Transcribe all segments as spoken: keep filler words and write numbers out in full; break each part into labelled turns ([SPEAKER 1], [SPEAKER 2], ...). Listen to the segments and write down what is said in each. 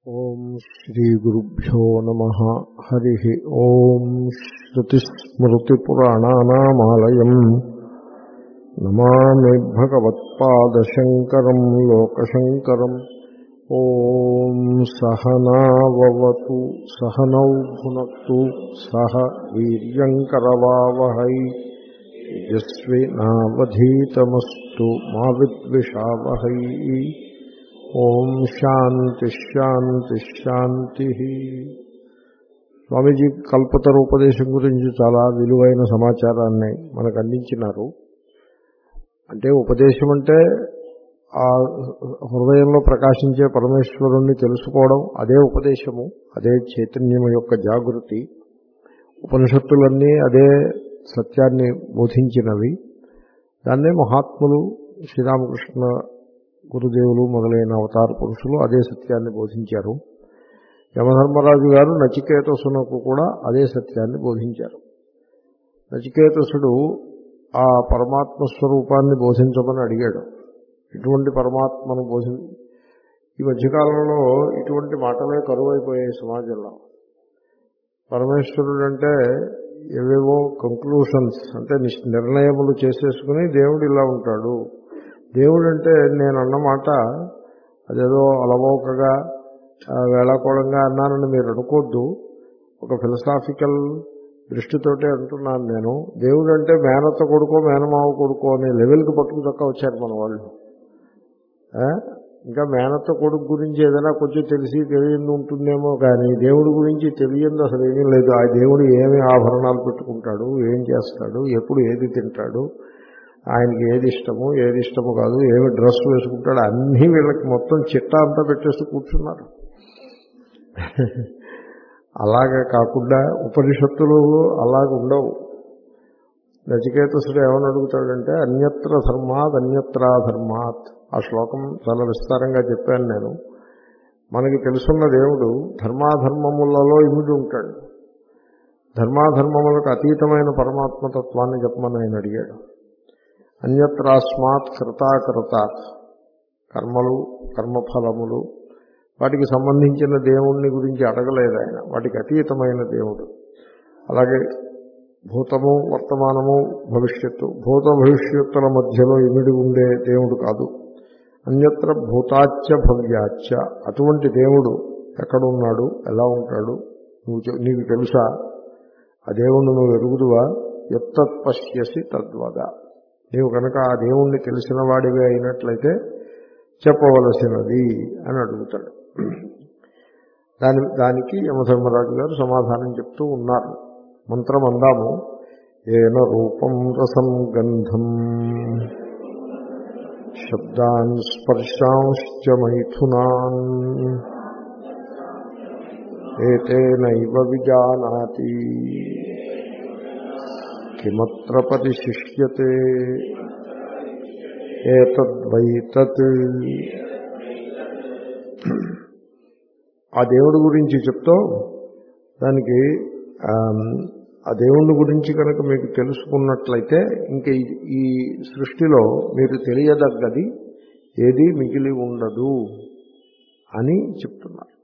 [SPEAKER 1] ఓం శ్రీ గురుభ్యో నమః. హరి ఓం. శ్రుతిస్మృతిపురాణానామాలయం నమామి భగవత్పాదశంకరం లోకశంకరం. ఓం సహనావవతు సహనౌ భునక్తు సహ వీర్యంకరవావహై తేజస్వినావధీతమస్తు మా విద్విషావహై. ఓం శాంతి శాంతి శాంతి. స్వామీజీ కల్పతరు ఉపదేశం గురించి చాలా విలువైన సమాచారాన్ని మనకు అందించినారు. అంటే ఉపదేశం అంటే ఆ హృదయంలో ప్రకాశించే పరమేశ్వరుణ్ణి తెలుసుకోవడం, అదే ఉపదేశము, అదే చైతన్యం యొక్క జాగృతి. ఉపనిషత్తులన్నీ అదే సత్యాన్ని బోధించినవి. దాన్నే మహాత్ములు, శ్రీరామకృష్ణ గురుదేవులు మొదలైన అవతార పురుషులు అదే సత్యాన్ని బోధించారు. యమధర్మరాజు గారు నచికేతసునకు కూడా అదే సత్యాన్ని బోధించారు. నచికేతసుడు ఆ పరమాత్మ స్వరూపాన్ని బోధించమని అడిగాడు. ఇటువంటి పరమాత్మను బోధి ఈ మధ్యకాలంలో ఇటువంటి మాటలే కరువైపోయాయి సమాజంలో. పరమేశ్వరుడు అంటే ఏవేవో కంక్లూషన్స్, అంటే నిర్ణయములు చేసేసుకుని దేవుడు ఇలా ఉంటాడు, దేవుడు అంటే నేను అన్నమాట అదేదో అలవోకగా వేళాకోళంగా అన్నానని మీరు అనుకోద్దు. ఒక ఫిలసాఫికల్ దృష్టితోటే అంటున్నాను నేను. దేవుడు అంటే మేనత్త కొడుకో మేనమావ కొడుకో అనే లెవెల్కి పట్టుకు చక్క వచ్చారు మన వాళ్ళు. ఇంకా మేనత్త కొడుకు గురించి ఏదైనా కొంచెం తెలిసి తెలియంది ఉంటుందేమో, కానీ దేవుడి గురించి తెలియంది అసలు ఏమీ లేదు. ఆ దేవుడు ఏమి ఆభరణాలు పెట్టుకుంటాడు, ఏం చేస్తాడు, ఎప్పుడు ఏది తింటాడు, ఆయనకి ఏది ఇష్టము ఏది ఇష్టము కాదు, ఏమి డ్రెస్ వేసుకుంటాడు, అన్నీ వీళ్ళకి మొత్తం చిట్టా అంతా పెట్టేసి కూర్చున్నారు. అలాగే కాకుండా ఉపనిషత్తులు అలాగ ఉండవు. నచికేతసుడు ఏమని అడుగుతాడంటే అన్యత్ర ధర్మాత్ అన్యత్రా ధర్మాత్. ఆ శ్లోకం చాలా విస్తారంగా చెప్పాను నేను. మనకి తెలుసున్న దేవుడు ధర్మాధర్మములలో ఇమిడి ఉంటాడు. ధర్మాధర్మములకు అతీతమైన పరమాత్మతత్వాన్ని చెప్పమని ఆయన అడిగాడు. అన్యత్రాస్మాత్ కృతాకృతాత్. కర్మలు కర్మఫలములు వాటికి సంబంధించిన దేవుణ్ణి గురించి అడగలేదు ఆయన, వాటికి అతీతమైన దేవుడు. అలాగే భూతము వర్తమానము భవిష్యత్తు, భూత భవిష్యత్తుల మధ్యలో ఇమిడి ఉండే దేవుడు కాదు. అన్యత్ర భూతాచ్య భవ్యాచ్య. అటువంటి దేవుడు ఎక్కడున్నాడు, ఎలా ఉంటాడు, నువ్వు నీకు తెలుసా? ఆ దేవుణ్ణి నువ్వు ఎరుగుదువా? యత్తత్ పశ్యసి తద్వద. నీవు కనుక ఆ దేవుణ్ణి తెలిసిన వాడివి అయినట్లయితే చెప్పవలసినది అని అడుగుతాడు. దాని దానికి యమధర్మరాజు గారు సమాధానం చెప్తూ ఉన్నారు. మంత్రం అందాము. ఏన రూపం రసం గంధం శబ్దాన్ స్పర్శాంశ్చ మైథునాన్ ఏతేనైవ విజానాతి కిమత్ర పరిశిష్యతే ఏతద్వైతత్. ఆ దేవుడి గురించి చెప్తూ దానికి ఆ దేవుడి గురించి కనుక మీకు తెలుసుకున్నట్లయితే ఇంక ఈ సృష్టిలో మీరు తెలియదగ్గది ఏదీ మిగిలి ఉండదు అని చెప్తున్నారు.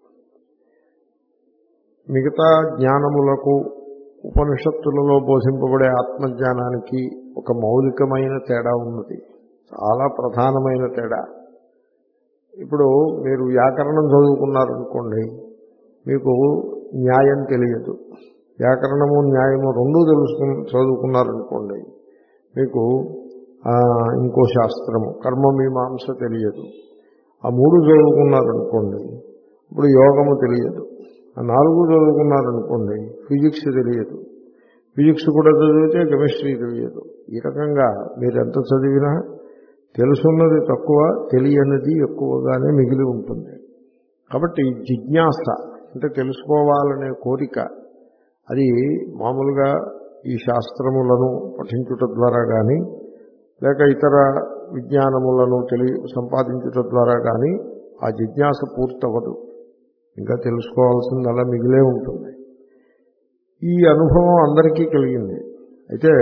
[SPEAKER 1] మిగతా జ్ఞానములకు ఉపనిషత్తులలో బోధింపబడే ఆత్మజ్ఞానానికి ఒక మౌలికమైన తేడా ఉన్నది, చాలా ప్రధానమైన తేడా. ఇప్పుడు మీరు వ్యాకరణం చదువుకున్నారనుకోండి, మీకు న్యాయం తెలియదు. వ్యాకరణము న్యాయము రెండూ తెలుసుకు చదువుకున్నారనుకోండి, మీకు ఇంకో శాస్త్రము కర్మమీమాంస తెలియదు. ఆ మూడు చదువుకున్నారనుకోండి, ఇప్పుడు యోగము తెలియదు. ఆ నాలుగు చదువుకున్నారనుకోండి, ఫిజిక్స్ తెలియదు. ఫిజిక్స్ కూడా చదివితే కెమిస్ట్రీ తెలియదు. ఈ రకంగా మీరు ఎంత చదివినా తెలుసున్నది తక్కువ, తెలియనిది ఎక్కువగానే మిగిలి ఉంటుంది. కాబట్టి జిజ్ఞాస అంటే తెలుసుకోవాలనే కోరిక, అది మామూలుగా ఈ శాస్త్రములను పఠించుట ద్వారా కానీ లేక ఇతర విజ్ఞానములను తెలి సంపాదించుట ద్వారా కానీ ఆ జిజ్ఞాస పూర్తవదు. ఇంకా తెలుసుకోవాల్సింది అలా మిగిలే ఉంటుంది. ఈ అనుభవం అందరికీ కలిగింది. అయితే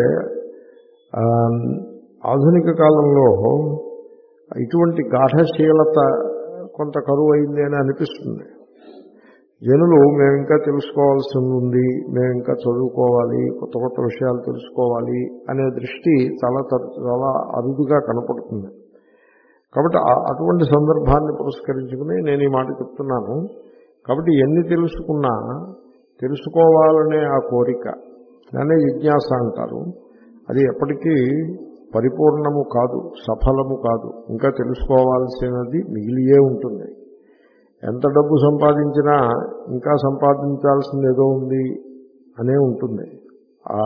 [SPEAKER 1] ఆధునిక కాలంలో ఇటువంటి గాఢశీలత కొంత కరువు అయింది అని అనిపిస్తుంది. జనులు మేము ఇంకా తెలుసుకోవాల్సి ఉంది, మేము ఇంకా చదువుకోవాలి, కొత్త కొత్త విషయాలు తెలుసుకోవాలి అనే దృష్టి చాలా చాలా అరుదుగా కనపడుతుంది. కాబట్టి అటువంటి సందర్భాన్ని పురస్కరించుకుని నేను ఈ మాట చెప్తున్నాను. కాబట్టి ఎన్ని తెలుసుకున్నా తెలుసుకోవాలనే ఆ కోరిక దాన్ని జిజ్ఞాస అంటారు. అది ఎప్పటికీ పరిపూర్ణము కాదు, సఫలము కాదు. ఇంకా తెలుసుకోవాల్సినది మిగిలియే ఉంటుంది. ఎంత డబ్బు సంపాదించినా ఇంకా సంపాదించాల్సింది ఏదో ఉంది అనే ఉంటుంది. ఆ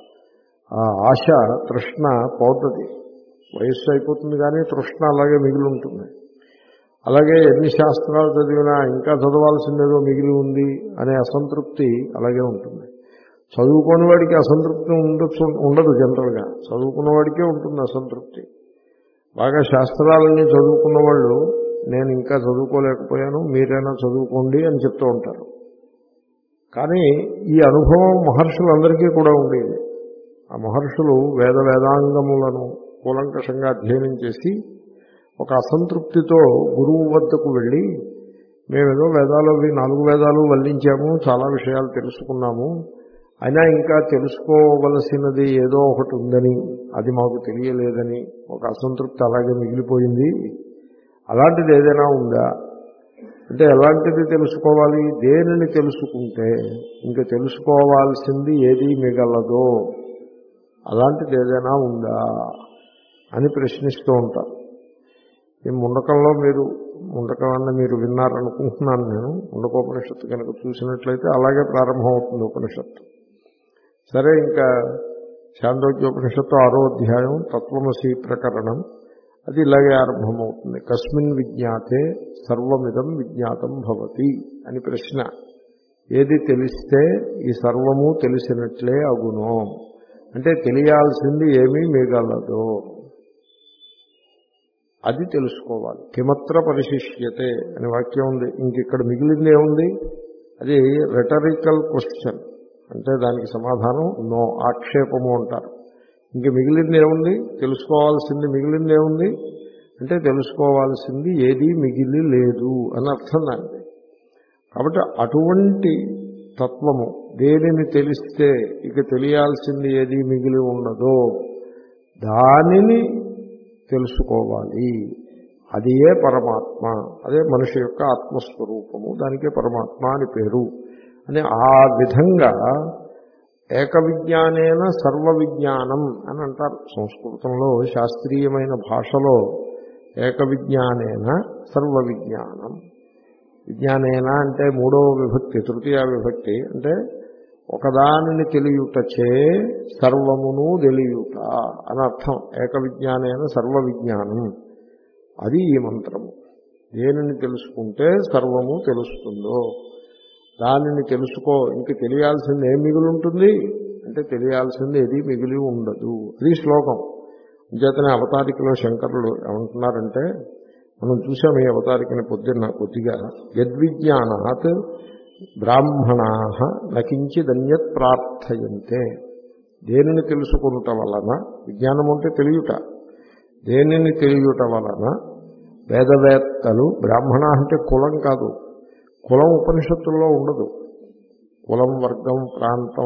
[SPEAKER 1] ఆశ తృష్ణ పోతుంది. వయస్సు అయిపోతుంది కానీ తృష్ణ అలాగే మిగిలి ఉంటుంది. అలాగే ఎన్ని శాస్త్రాలు చదివినా ఇంకా చదవాల్సిందేదో మిగిలి ఉంది అనే అసంతృప్తి అలాగే ఉంటుంది. చదువుకున్న వాడికి అసంతృప్తి ఉండొచ్చు ఉండదు. జనరల్గా చదువుకున్న వాడికే ఉంటుంది అసంతృప్తి. బాగా శాస్త్రాలన్నీ చదువుకున్న వాళ్ళు నేను ఇంకా చదువుకోలేకపోయాను, మీరైనా చదువుకోండి అని చెప్తూ ఉంటారు. కానీ ఈ అనుభవం మహర్షులందరికీ కూడా ఉండేది. ఆ మహర్షులు వేద వేదాంగములను కూలంకషంగా అధ్యయనం చేసి ఒక అసంతృప్తితో గురువు వద్దకు వెళ్ళి మేమేదో వేదాలు నాలుగు వేదాలు వల్లించాము, చాలా విషయాలు తెలుసుకున్నాము, అయినా ఇంకా తెలుసుకోవలసినది ఏదో ఒకటి ఉందని, అది మాకు తెలియలేదని ఒక అసంతృప్తి అలాగే మిగిలిపోయింది. అలాంటిది ఏదైనా ఉందా అంటే ఎలాంటిది తెలుసుకోవాలి? దేనిని తెలుసుకుంటే ఇంకా తెలుసుకోవాల్సింది ఏది మిగలదో అలాంటిది ఏదైనా ఉందా అని ప్రశ్నిస్తూ ఉంటారు. ఈ ముండకంలో మీరు ముండకాన్ని మీరు విన్నారనుకుంటున్నాను నేను. ముండకోపనిషత్తు కనుక చూసినట్లయితే అలాగే ప్రారంభమవుతుంది ఉపనిషత్తు. సరే, ఇంకా చాంద్రోగ్యోపనిషత్తు ఆరో అధ్యాయం తత్వమసి ప్రకరణం, అది ఇలాగే ఆరంభమవుతుంది. కస్మిన్ విజ్ఞాతే సర్వమిదం విజ్ఞాతం భవతి అని ప్రశ్న. ఏది తెలిస్తే ఈ సర్వము తెలిసినట్లే అగునో అంటే తెలియాల్సింది ఏమీ మిగలదో అది తెలుసుకోవాలి. కిమత్ర పరిశిష్యతే అనే వాక్యం ఉంది. ఇంక ఇక్కడ మిగిలింది ఏముంది? అది రెటరికల్ క్వశ్చన్, అంటే దానికి సమాధానం నో, ఆక్షేపము అంటారు. ఇంక మిగిలింది ఏముంది? తెలుసుకోవాల్సింది మిగిలింది ఏముంది అంటే తెలుసుకోవాల్సింది ఏదీ మిగిలి లేదు అని అర్థం దానికి. కాబట్టి అటువంటి తత్వము, దేనిని తెలిస్తే ఇక తెలియాల్సింది ఏది మిగిలి ఉన్నదో దానిని తెలుసుకోవాలి. అది ఏ పరమాత్మ, అదే మనిషి యొక్క ఆత్మస్వరూపము, దానికే పరమాత్మ అని పేరు అని ఆ విధంగా ఏక విజ్ఞానేన సర్వ విజ్ఞానం అని అంటారు. సంస్కృతంలో శాస్త్రీయమైన భాషలో ఏక విజ్ఞానేన సర్వ విజ్ఞానం. విజ్ఞానేన అంటే మూడవ విభక్తి, తృతీయ విభక్తి, అంటే ఒకదానిని తెలియుటచే సర్వమును తెలియుట అని అర్థం. ఏక విజ్ఞానేన సర్వ విజ్ఞానం, అది ఈ మంత్రము. దేనిని తెలుసుకుంటే సర్వము తెలుస్తుందో దానిని తెలుసుకో. ఇంక తెలియాల్సింది ఏం మిగిలి ఉంటుంది అంటే తెలియాల్సింది ఏది మిగిలి ఉండదు. అది శ్లోకం. అంచేతనే అవతారికలో శంకరులు ఏమంటున్నారంటే, మనం చూసాం ఈ అవతారికని పొద్దున్న కొద్దిగా, యద్విజ్ఞానాత్ బ్రాహ్మణా నకించిదన్యత్ ప్రార్థయంతే. దేనిని తెలుసుకునుట వలన, విజ్ఞానం అంటే తెలియుట, దేనిని తెలియుట వలన వేదవేత్తలు, బ్రాహ్మణ అంటే కులం కాదు, కులం ఉపనిషత్తుల్లో ఉండదు. కులం, వర్గం, ప్రాంతం,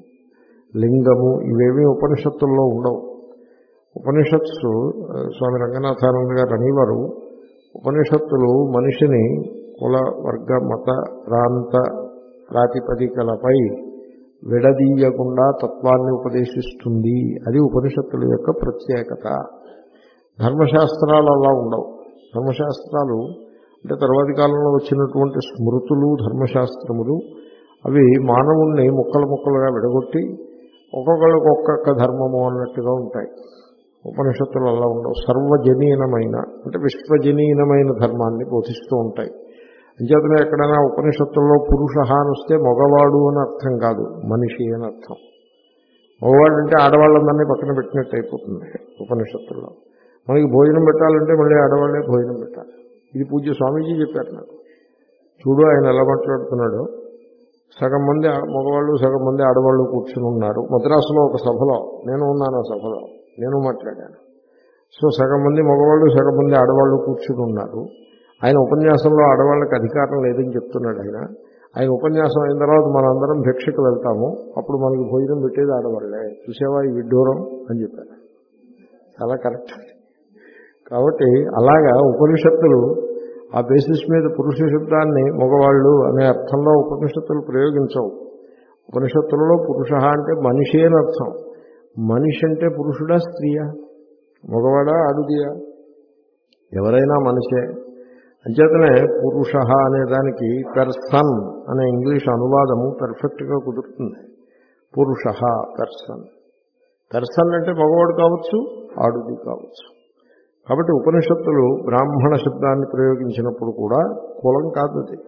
[SPEAKER 1] లింగము ఇవేమీ ఉపనిషత్తుల్లో ఉండవు. ఉపనిషత్తు స్వామి రంగనాథానంద గారు అనేవారు, ఉపనిషత్తులు మనిషిని కుల, వర్గ, మత, ప్రాంత ప్రాతిపదికలపై విడదీయకుండా తత్వాన్ని ఉపదేశిస్తుంది. అది ఉపనిషత్తుల యొక్క ప్రత్యేకత. ధర్మశాస్త్రాలు అలా ఉండవు. ధర్మశాస్త్రాలు అంటే తర్వాతి కాలంలో వచ్చినటువంటి స్మృతులు, ధర్మశాస్త్రములు, అవి మానవుణ్ణి ముక్కలు ముక్కలుగా విడగొట్టి ఒక్కొక్కరికి ఒక్కొక్క ధర్మము అన్నట్టుగా ఉంటాయి. ఉపనిషత్తులు అలా ఉండవు. సర్వజనీనమైన అంటే విశ్వజనీనమైన ధర్మాన్ని బోధిస్తూ ఉంటాయి. అంచేతనే ఎక్కడైనా ఉపనిషత్తుల్లో పురుష అని వస్తే మగవాడు అని అర్థం కాదు, మనిషి అని అర్థం. మగవాడు అంటే ఆడవాళ్ళందరినీ పక్కన పెట్టినట్టు అయిపోతుంది ఉపనిషత్తుల్లో. మనకి భోజనం పెట్టాలంటే మళ్ళీ ఆడవాళ్ళే భోజనం పెట్టాలి. ఇది పూజ్య స్వామీజీ చెప్పారు నాకు. చూడు ఆయన ఎలా మాట్లాడుతున్నాడో. సగం మంది మగవాళ్ళు, సగం మంది ఆడవాళ్ళు కూర్చుని ఉన్నారు. మద్రాసులో ఒక సభలో నేను ఉన్నాను. ఆ సభలో నేను మాట్లాడాను. సో సగం మంది మగవాళ్ళు, సగం మంది ఆడవాళ్ళు కూర్చుని ఉన్నారు. ఆయన ఉపన్యాసంలో ఆడవాళ్ళకి అధికారం లేదని చెప్తున్నాడు. ఆయన ఆయన ఉపన్యాసం అయిన తర్వాత మనందరం భిక్షకు వెళ్తాము, అప్పుడు మనకి భోజనం పెట్టేది ఆడవాళ్ళే, చూసేవా ఈ విడ్డూరం అని చెప్పారు. చాలా కరెక్ట్. కాబట్టి అలాగా ఉపనిషత్తులు ఆ బేసిస్ మీద పురుష శబ్దాన్ని మగవాళ్ళు అనే అర్థంలో ఉపనిషత్తులు ప్రయోగించవు. ఉపనిషత్తులలో పురుష అంటే మనిషి అని అర్థం. మనిషి అంటే పురుషుడా స్త్రీయా, మగవాడా ఆడుదియా, ఎవరైనా మనిషే. అంచేతనే పురుష అనే దానికి పెర్సన్ అనే ఇంగ్లీష్ అనువాదము పర్ఫెక్ట్గా కుదురుతుంది. పురుష పెర్సన్. పెర్సన్ అంటే మగవాడు కావచ్చు, ఆడుది కావచ్చు. కాబట్టి ఉపనిషత్తులు బ్రాహ్మణ శబ్దాన్ని ప్రయోగించినప్పుడు కూడా కులం కాదు, అది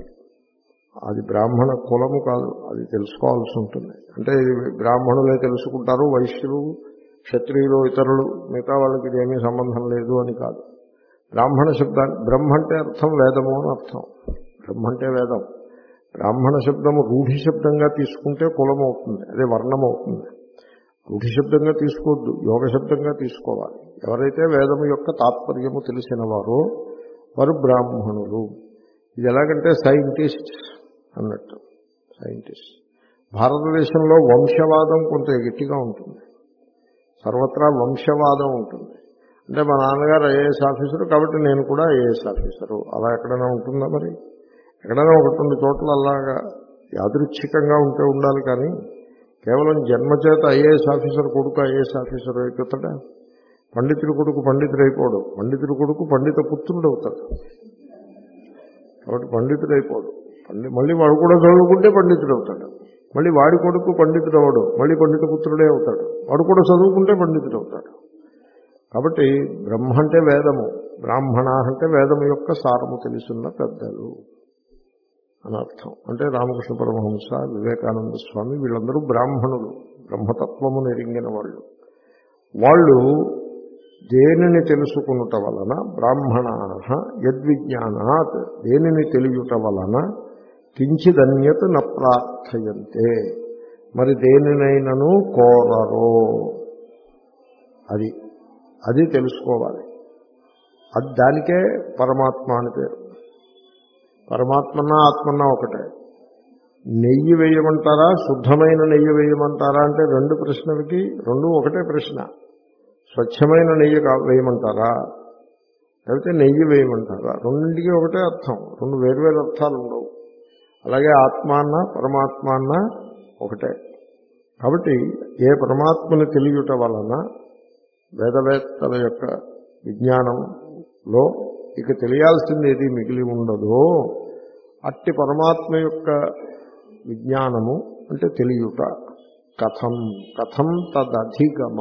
[SPEAKER 1] అది బ్రాహ్మణ కులము కాదు, అది తెలుసుకోవాల్సి ఉంటుంది. అంటే ఇది బ్రాహ్మణులే తెలుసుకుంటారు, వైశ్యులు క్షత్రియులు ఇతరులు మిగతా వాళ్ళకి ఇదేమీ సంబంధం లేదు అని కాదు. బ్రాహ్మణ శబ్దాన్ని, బ్రహ్మ అంటే అర్థం వేదము అని అర్థం. బ్రహ్మ అంటే వేదం. బ్రాహ్మణ శబ్దము రూఢి శబ్దంగా తీసుకుంటే కులం అవుతుంది, అదే వర్ణం అవుతుంది. రూఢి శబ్దంగా తీసుకోవద్దు, యోగ శబ్దంగా తీసుకోవాలి. ఎవరైతే వేదము యొక్క తాత్పర్యము తెలిసిన వారో వారు బ్రాహ్మణులు. ఇది ఎలాగంటే సైంటిస్ట్ అన్నట్టు. సైంటిస్ట్ భారతదేశంలో వంశవాదం కొంత గట్టిగా ఉంటుంది, సర్వత్రా వంశవాదం ఉంటుంది. అంటే మా నాన్నగారు ఐఏఎస్ ఆఫీసరు కాబట్టి నేను కూడా ఐఏఎస్ ఆఫీసరు, అలా ఎక్కడైనా ఉంటుందా? మరి ఎక్కడైనా ఒకటి రెండు చోట్ల అలాగా యాదృచ్ఛికంగా ఉంటే ఉండాలి. కానీ కేవలం జన్మచేత ఐఏఎస్ ఆఫీసర్ కొడుకు ఐఏఎస్ ఆఫీసర్ అయిపోతాడా? పండితుడి కొడుకు పండితుడు అయిపోడు, పండితుడి కొడుకు పండిత పుత్రుడు అవుతాడు. కాబట్టి పండితుడు అయిపోడు, పండి మళ్ళీ వాడు కూడా చదువుకుంటే పండితుడు అవుతాడు. మళ్ళీ వాడి కొడుకు పండితుడు అవడు, మళ్ళీ పండిత పుత్రుడే అవుతాడు. వాడు కూడా చదువుకుంటే పండితుడు అవుతాడు. కాబట్టి బ్రహ్మ అంటే వేదము, బ్రాహ్మణ అంటే వేదము యొక్క సారము తెలుసున్న పెద్దలు అని అర్థం. అంటే రామకృష్ణ పరమహంస, వివేకానంద స్వామి వీళ్ళందరూ బ్రాహ్మణులు, బ్రహ్మతత్వమును ఎరింగిన వాళ్ళు. వాళ్ళు దేనిని తెలుసుకునుట వలన బ్రాహ్మణ యద్విజ్ఞానాత్, దేనిని తెలియుట వలన కించిదన్యత్ న ప్రార్థయంతే, మరి దేనినైనను కోరరో. అది అది తెలుసుకోవాలి. అది దానికే పరమాత్మ అని పేరు. పరమాత్మన్నా ఆత్మన్నా ఒకటే. నెయ్యి వేయమంటారా, శుద్ధమైన నెయ్యి వేయమంటారా అంటే రెండు ప్రశ్నలకి రెండు ఒకటే ప్రశ్న. స్వచ్ఛమైన నెయ్యి వేయమంటారా లేకపోతే నెయ్యి వేయమంటారా, రెండింటికి ఒకటే అర్థం, రెండు వేర్వేరు అర్థాలు ఉండవు. అలాగే ఆత్మ అన్న పరమాత్మ అన్న ఒకటే. కాబట్టి ఏ పరమాత్మను తెలియట వలన వేదవేత్తల యొక్క విజ్ఞానంలో ఇక తెలియాల్సింది ఏది మిగిలి ఉండదో అట్టి పరమాత్మ యొక్క విజ్ఞానము అంటే తెలియుట. కథం కథం తదధిగమ,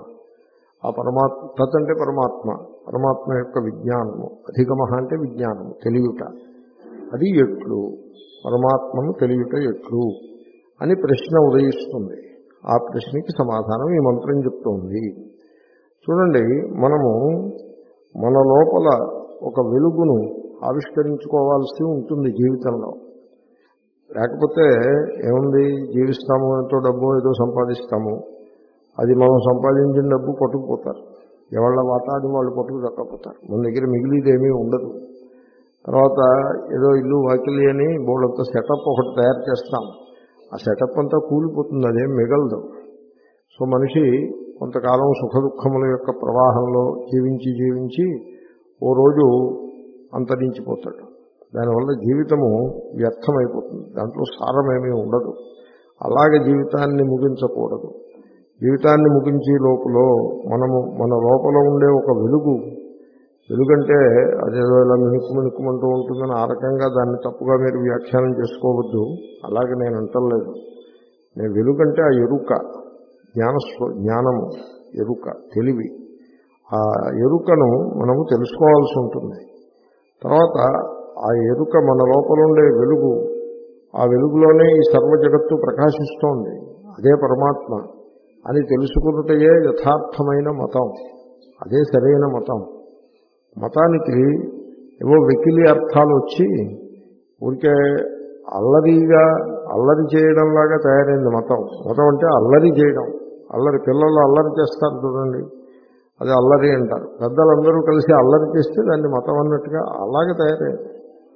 [SPEAKER 1] ఆ పరమాత్మ తత్ అంటే పరమాత్మ, పరమాత్మ యొక్క విజ్ఞానము, అధిగమ అంటే విజ్ఞానము తెలియుట, అది ఎట్లు, పరమాత్మను తెలియుట ఎట్లు అని ప్రశ్న ఉదయిస్తుంది. ఆ ప్రశ్నకి సమాధానం ఈ మంత్రం చెప్తోంది. చూడండి, మనము మన లోపల ఒక వెలుగును ఆవిష్కరించుకోవాల్సి ఉంటుంది జీవితంలో. లేకపోతే ఏముంది, జీవిస్తాము, ఎంతో డబ్బు ఏదో సంపాదిస్తాము, అది మనం సంపాదించిన డబ్బు పట్టుకుపోతారు, ఎవళ్ళ వాటాది వాళ్ళు పట్టుకు దక్కపోతారు, మన దగ్గర మిగిలిదేమీ ఉండదు. తర్వాత ఏదో ఇల్లు వాకిలి అని బోర్డంతా సెటప్ ఒకటి తయారు చేస్తాం, ఆ సెటప్ అంతా కూలిపోతుంది, అదేం మిగలదు. సో మనిషి కొంతకాలం సుఖ దుఃఖముల యొక్క ప్రవాహంలో జీవించి జీవించి ఓ రోజు అంతరించిపోతాడు. దానివల్ల జీవితము వ్యర్థమైపోతుంది, దాంట్లో సారమేమీ ఉండదు. అలాగే జీవితాన్ని ముగించకూడదు. జీవితాన్ని ముగించే లోపల మనము మన లోపల ఉండే ఒక వెలుగు, వెలుగంటే అదేదో ఇలా మినుక్కు మినుక్కుమంటూ ఉంటుందని ఆ రకంగా దాన్ని తప్పుగా మీరు వ్యాఖ్యానం చేసుకోవద్దు. అలాగే నేను అంటలేదు. నేను వెలుగంటే ఆ ఎరుక, జ్ఞానస్వ జ్ఞానము, ఎరుక, తెలివి. ఆ ఎరుకను మనము తెలుసుకోవాల్సి ఉంటుంది. తర్వాత ఆ ఎరుక మన లోపల ఉండే వెలుగు, ఆ వెలుగులోనే ఈ సర్వ జగత్తు ప్రకాశిస్తోంది, అదే పరమాత్మ అని తెలుసుకున్నటయే యథార్థమైన మతం, అదే సరైన మతం. మతానికి ఏవో వెకిలి అర్థాలు వచ్చి ఊరికే అల్లరిగా అల్లరి చేయడంలాగా తయారైంది మతం. మతం అంటే అల్లరి చేయడం, అల్లరి, పిల్లలు అల్లరి చేస్తారు చూడండి, అది అల్లరి అంటారు. పెద్దలందరూ కలిసి అల్లరి చేస్తే దాన్ని మతం అన్నట్టుగా అలాగే తయారైంది.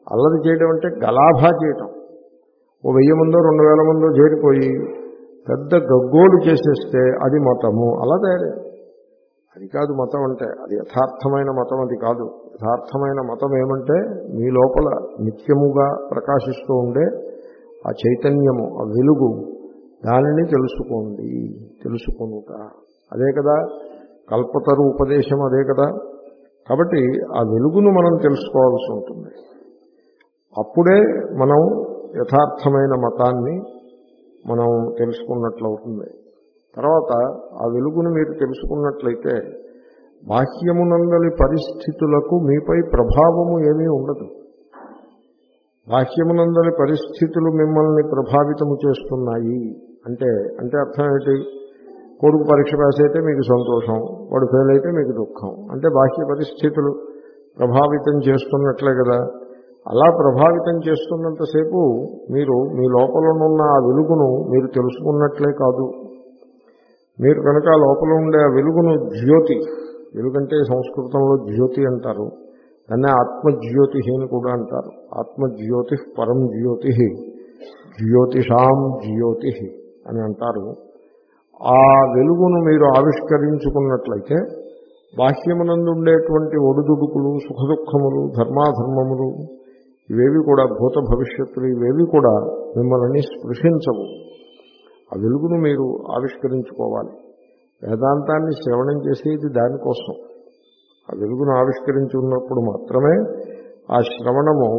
[SPEAKER 1] అల్లరి చేయడం అంటే గలాభా చేయటం. ఓ వెయ్యి మందో రెండు వేల మందో చేరిపోయి పెద్ద గగ్గోలు చేసేస్తే అది మతము. అలా తయారే. అది కాదు మతం అంటే. అది యథార్థమైన మతం అది కాదు. యథార్థమైన మతం ఏమంటే మీ లోపల నిత్యముగా ప్రకాశిస్తూ ఉండే ఆ చైతన్యము, ఆ వెలుగు, దానిని తెలుసుకోండి. తెలుసుకొనుట అదే కదా కల్పతరు ఉపదేశం, అదే కదా. కాబట్టి ఆ వెలుగును మనం తెలుసుకోవాల్సి ఉంటుంది. అప్పుడే మనం యథార్థమైన మతాన్ని మనం తెలుసుకున్నట్లవుతుంది. తర్వాత ఆ వెలుగును మీరు తెలుసుకున్నట్లయితే బాహ్యమునందలి పరిస్థితులకు మీపై ప్రభావము ఏమీ ఉండదు. బాహ్యమునందలి పరిస్థితులు మిమ్మల్ని ప్రభావితము చేస్తున్నాయి అంటే అంటే అర్థం ఏంటి? కొడుకు పరీక్ష పాస్ అయితే మీకు సంతోషం, వాడు ఫెయిల్ అయితే మీకు దుఃఖం. అంటే బాహ్య పరిస్థితులు ప్రభావితం చేస్తున్నట్లే కదా. అలా ప్రభావితం చేస్తున్నంతసేపు మీరు మీ లోపలనున్న ఆ వెలుగును మీరు తెలుసుకున్నట్లే కాదు. మీరు కనుక ఆ లోపల ఉండే ఆ వెలుగును జ్యోతి, వెలుగంటే సంస్కృతంలో జ్యోతి అంటారు, దాన్నే ఆత్మజ్యోతి అని కూడా అంటారు. ఆత్మజ్యోతి పరం జ్యోతి, జ్యోతిషాం జ్యోతి అని అంటారు. ఆ వెలుగును మీరు ఆవిష్కరించుకున్నట్లయితే బాహ్యమునందు ఉండేటువంటి ఒడుదుడుకులు, సుఖదుఖములు, ధర్మాధర్మములు ఇవేవి కూడా, భూత భవిష్యత్తులు ఇవేవి కూడా మిమ్మల్ని స్పృశించవు. ఆ వెలుగును మీరు ఆవిష్కరించుకోవాలి. వేదాంతాన్ని శ్రవణం చేసేది దానికోసం. ఆ వెలుగును ఆవిష్కరించి ఉన్నప్పుడు మాత్రమే ఆ శ్రవణము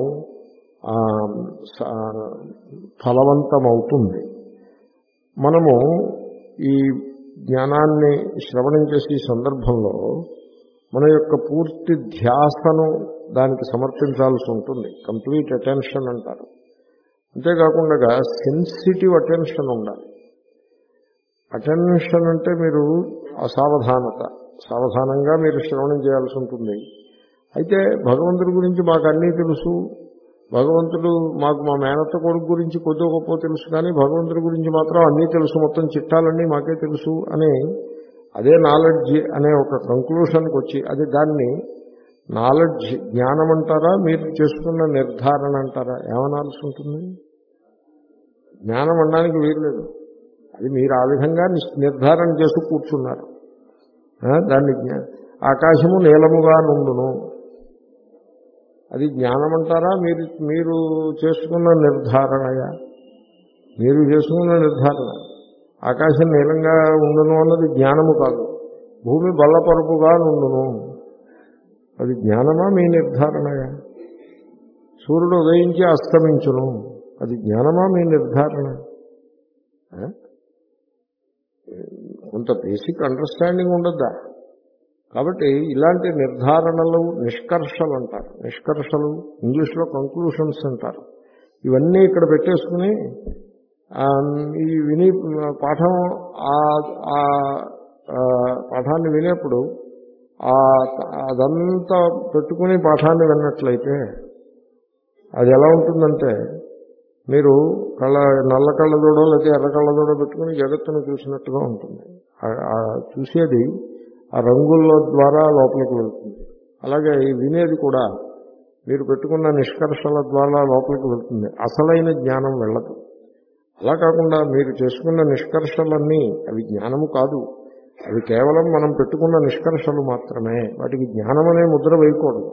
[SPEAKER 1] ఫలవంతమవుతుంది. మనము ఈ జ్ఞానాన్ని శ్రవణం చేసే సందర్భంలో మన యొక్క పూర్తి ధ్యాసను దానికి సమర్పించాల్సి ఉంటుంది. కంప్లీట్ అటెన్షన్ అంటారు. అంతేకాకుండా సెన్సిటివ్ అటెన్షన్ ఉండాలి. అటెన్షన్ అంటే మీరు అసావధానత, సావధానంగా మీరు శ్రవణం చేయాల్సి ఉంటుంది. అయితే భగవంతుడి గురించి మాకు అన్నీ తెలుసు, భగవంతుడు మాకు మా మేనత్త కొడుకు గురించి కొద్ది గొప్ప తెలుసు, కానీ భగవంతుడి గురించి మాత్రం అన్నీ తెలుసు, మొత్తం చిట్టాలన్నీ మాకే తెలుసు అని అదే నాలెడ్జ్ అనే ఒక కంక్లూషన్కి వచ్చి, అది దాన్ని నాలెడ్జ్ జ్ఞానం అంటారా, మీరు చేసుకున్న నిర్ధారణ అంటారా? ఏమనాల్సి ఉంటుంది? జ్ఞానం అనడానికి వీల్లేదు. అది మీరు ఆ విధంగా నిర్ధారణ చేసి కూర్చున్నారు. దాన్ని ఆకాశము నీలముగా నుండును, అది జ్ఞానం అంటారా? మీరు మీరు చేసుకున్న నిర్ధారణయా? మీరు చేసుకున్న నిర్ధారణ. ఆకాశం నీలంగా ఉండును అన్నది జ్ఞానము కాదు. భూమి బల్లపరుపుగా నుండును, అది జ్ఞానమా మీ నిర్ధారణయా? సూర్యుడు ఉదయించి అస్తమించును, అది జ్ఞానమా మీ నిర్ధారణ? కొంత బేసిక్ అండర్స్టాండింగ్ ఉండద్దా? కాబట్టి ఇలాంటి నిర్ధారణలు నిష్కర్షలు అంటారు. నిష్కర్షలు ఇంగ్లీష్లో కంక్లూషన్స్ అంటారు. ఇవన్నీ ఇక్కడ పెట్టేసుకుని ఈ విని పాఠం ఆ పాఠాన్ని వినేప్పుడు అదంతా పెట్టుకుని పాఠాన్ని విన్నట్లయితే అది ఎలా ఉంటుందంటే, మీరు కళ్ళ నల్ల కళ్ళజోడో లేకపోతే ఎర్ర కళ్ళజోడో పెట్టుకుని జగత్తును చూసినట్టుగా ఉంటుంది. చూసేది ఆ రంగుల ద్వారా లోపలికి వెళ్తుంది. అలాగే వినేది కూడా మీరు పెట్టుకున్న నిష్కర్షల ద్వారా లోపలికి వెళ్తుంది. అసలైన జ్ఞానం వెళ్ళదు. అలా కాకుండా మీరు చేసుకున్న నిష్కర్షలన్నీ అవి జ్ఞానము కాదు, అవి కేవలం మనం పెట్టుకున్న నిష్కర్షలు మాత్రమే. వాటికి జ్ఞానం అనే ముద్ర వేయకూడదు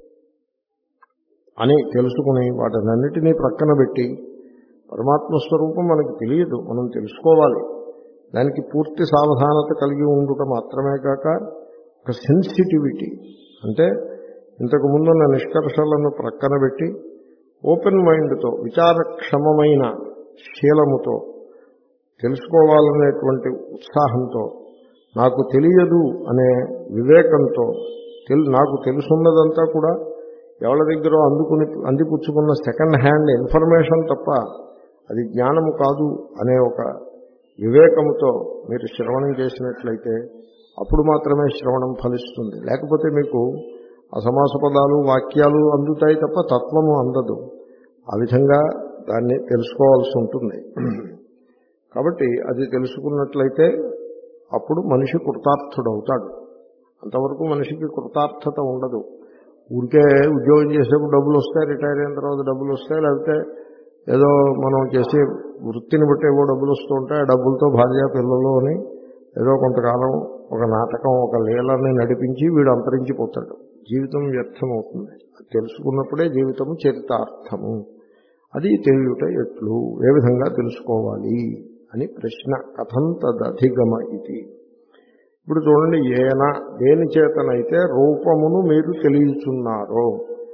[SPEAKER 1] అని తెలుసుకుని వాటినన్నిటినీ ప్రక్కన పెట్టి, పరమాత్మ స్వరూపం మనకి తెలియదు, మనం తెలుసుకోవాలి. దానికి పూర్తి సావధానత కలిగి ఉండుట మాత్రమే కాక ఒక సెన్సిటివిటీ, అంటే ఇంతకు ముందున్న నిష్కర్షలను ప్రక్కన పెట్టి ఓపెన్ మైండ్తో, విచారక్షమమైన శీలముతో తెలుసుకోవాలనేటువంటి ఉత్సాహంతో, నాకు తెలియదు అనే వివేకంతో, నాకు తెలుసున్నదంతా కూడా ఎవరి దగ్గర అందుకుని అందిపుచ్చుకున్న సెకండ్ హ్యాండ్ ఇన్ఫర్మేషన్ తప్ప అది జ్ఞానము కాదు అనే ఒక వివేకముతో మీరు శ్రవణం చేసినట్లయితే అప్పుడు మాత్రమే శ్రవణం ఫలిస్తుంది. లేకపోతే మీకు అసమాస పదాలు, వాక్యాలు అందుతాయి తప్ప తత్వము అందదు. ఆ విధంగా దాన్ని తెలుసుకోవాల్సి ఉంటుంది. కాబట్టి అది తెలుసుకున్నట్లయితే అప్పుడు మనిషి కృతార్థుడవుతాడు. అంతవరకు మనిషికి కృతార్థత ఉండదు. ఊరికే ఉద్యోగం చేసేప్పుడు డబ్బులు వస్తాయి, రిటైర్ అయిన తర్వాత డబ్బులు వస్తాయి, లేకపోతే ఏదో మనం చేసే వృత్తిని బట్టి ఏవో డబ్బులు వస్తూ ఉంటాయి. ఆ డబ్బులతో భార్య పిల్లలు అని ఏదో కొంతకాలం ఒక నాటకం, ఒక లీలని నడిపించి వీడు అంతరించిపోతాడు. జీవితం వ్యర్థమవుతుంది. తెలుసుకున్నప్పుడే జీవితము చరితార్థము. అది తెలియట ఎట్లు, ఏ విధంగా తెలుసుకోవాలి అని ప్రశ్న. కథం తదధిగమ ఇది. ఇప్పుడు చూడండి, ఏన దేని చేతనైతే రూపమును మీరు తెలియచున్నారో,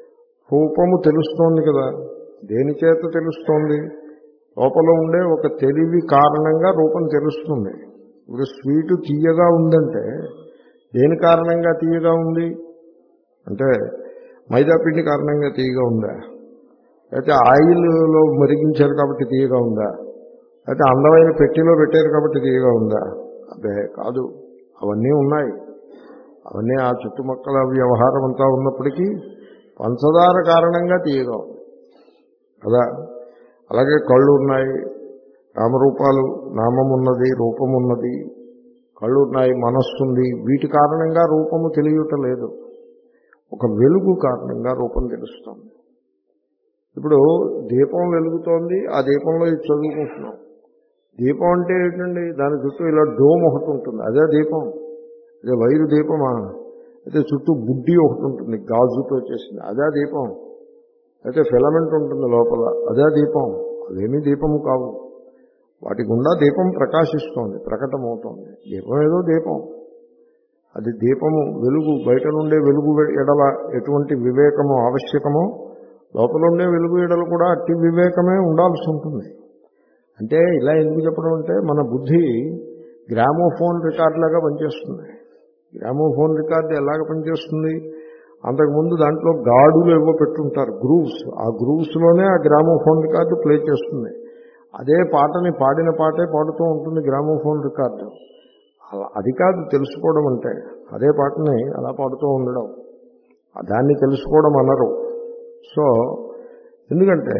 [SPEAKER 1] రూపము తెలుస్తోంది కదా, దేని చేత తెలుస్తోంది? లోపల ఉండే ఒక తెలివి కారణంగా రూపం తెలుస్తుంది. ఇప్పుడు స్వీటు తీయగా ఉందంటే దేని కారణంగా తీయగా ఉంది అంటే మైదాపిండి కారణంగా తీయగా ఉందా, అయితే ఆయిల్లో మరిగించారు కాబట్టి తీయగా ఉందా, అయితే అందమైన పెట్టిలో పెట్టారు కాబట్టి తీయగా ఉందా? అదే కాదు, అవన్నీ ఉన్నాయి. అవన్నీ ఆ చుట్టుపక్కల వ్యవహారం అంతా ఉన్నప్పటికీ పంచదార కారణంగా తీయగా ఉంది కదా. అలాగే కళ్ళు ఉన్నాయి, నామరూపాలు, నామమున్నది, రూపమున్నది, కళ్ళు ఉన్నాయి, మనస్సుంది. వీటి కారణంగా రూపము తెలియటం లేదు. ఒక వెలుగు కారణంగా రూపం తెలుస్తుంది. ఇప్పుడు దీపం వెలుగుతోంది, ఆ దీపంలో ఇది చదువుకుంటున్నాం. దీపం అంటే ఏంటండి, దాని చుట్టూ ఇలా డోమ్ ఒకటి ఉంటుంది, అదే దీపం. అదే వైరు దీపమా? అయితే చుట్టూ బుడ్డి ఒకటి ఉంటుంది గాజుతో చేసింది, అదే దీపం. అయితే ఫిలమెంట్ ఉంటుంది లోపల, అదే దీపం. అవేమీ దీపము కావు. వాటి గుండా దీపం ప్రకాశిస్తోంది, ప్రకటమవుతోంది. దీపం ఏదో దీపం, అది దీపము వెలుగు. బయట నుండే వెలుగు ఎడల ఎటువంటి వివేకము ఆవశ్యకమో లోపల ఉండే వెలుగు ఎడలు కూడా అట్టి వివేకమే ఉండాల్సి ఉంటుంది. అంటే ఇలా ఎందుకు చెప్పడం అంటే, మన బుద్ధి గ్రామోఫోన్ రికార్డులాగా పనిచేస్తుంది. గ్రామోఫోన్ రికార్డు ఎలాగ పనిచేస్తుంది? అంతకుముందు దాంట్లో గాడులు ఏవో పెట్టుంటారు, గ్రూవ్స్. ఆ గ్రూవ్స్లోనే ఆ గ్రామోఫోన్ రికార్డు ప్లే చేస్తుంది. అదే పాటని పాడిన పాటే పాడుతూ ఉంటుంది గ్రామోఫోన్ రికార్డు. అలా అది కాదు తెలుసుకోవడం అంటే, అదే పాటని అలా పాడుతూ ఉండడం, దాన్ని తెలుసుకోవడం అనరు. సో ఎందుకంటే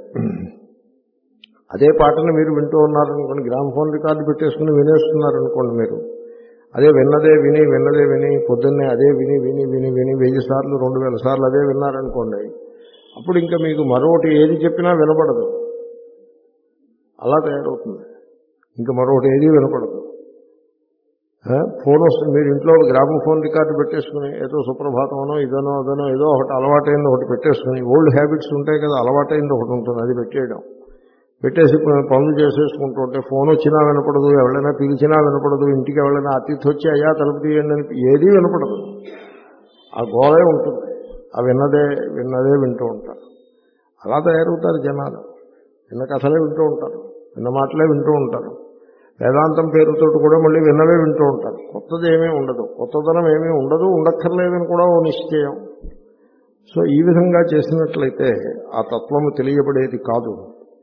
[SPEAKER 1] అదే పాటను మీరు వింటూ ఉన్నారనుకోండి, గ్రామోఫోన్ రికార్డు పెట్టేసుకుని వినేస్తున్నారనుకోండి, మీరు అదే విన్నదే విని విన్నదే విని పొద్దున్నే అదే విని విని విని విని వెయ్యి సార్లు రెండు వేల సార్లు అదే విన్నారనుకోండి, అప్పుడు ఇంకా మీకు మరొకటి ఏది చెప్పినా వినపడదు. అలా తయారవుతుంది. ఇంకా మరొకటి ఏది వినపడదు. ఫోన్ వస్తుంది, మీరు ఇంట్లో గ్రామోఫోన్ రికార్డు పెట్టేసుకుని ఏదో సుప్రభాతమనో ఇదనో అదనో ఏదో ఒకటి అలవాటైంది ఒకటి పెట్టేసుకుని, ఓల్డ్ హ్యాబిట్స్ ఉంటాయి కదా, అలవాటైంది ఒకటి ఉంటుంది, అది పెట్టేయడం. పెట్టేసి పనులు చేసేసుకుంటూ ఉంటే ఫోన్ వచ్చినా వినపడదు, ఎవరైనా పిలిచినా వినపడదు, ఇంటికి ఎవరైనా అతిథి వచ్చి అయ్యా తలుపు తీయండి అని ఏదీ వినపడదు. ఆ గోలే ఉంటుంది. ఆ విన్నదే విన్నదే వింటూ ఉంటారు. అలా తయారవుతారు జనాలు. విన్న కథలే వింటూ ఉంటారు, విన్న మాటలే వింటూ ఉంటారు. వేదాంతం పేరుతో కూడా మళ్ళీ విన్నవే వింటూ ఉంటారు. కొత్తది ఏమీ ఉండదు, కొత్తదనం ఏమీ ఉండదు, ఉండక్కర్లేదని కూడా ఓ నిశ్చయం. సో ఈ విధంగా చేసినట్లయితే ఆ తత్వము తెలియబడేది కాదు.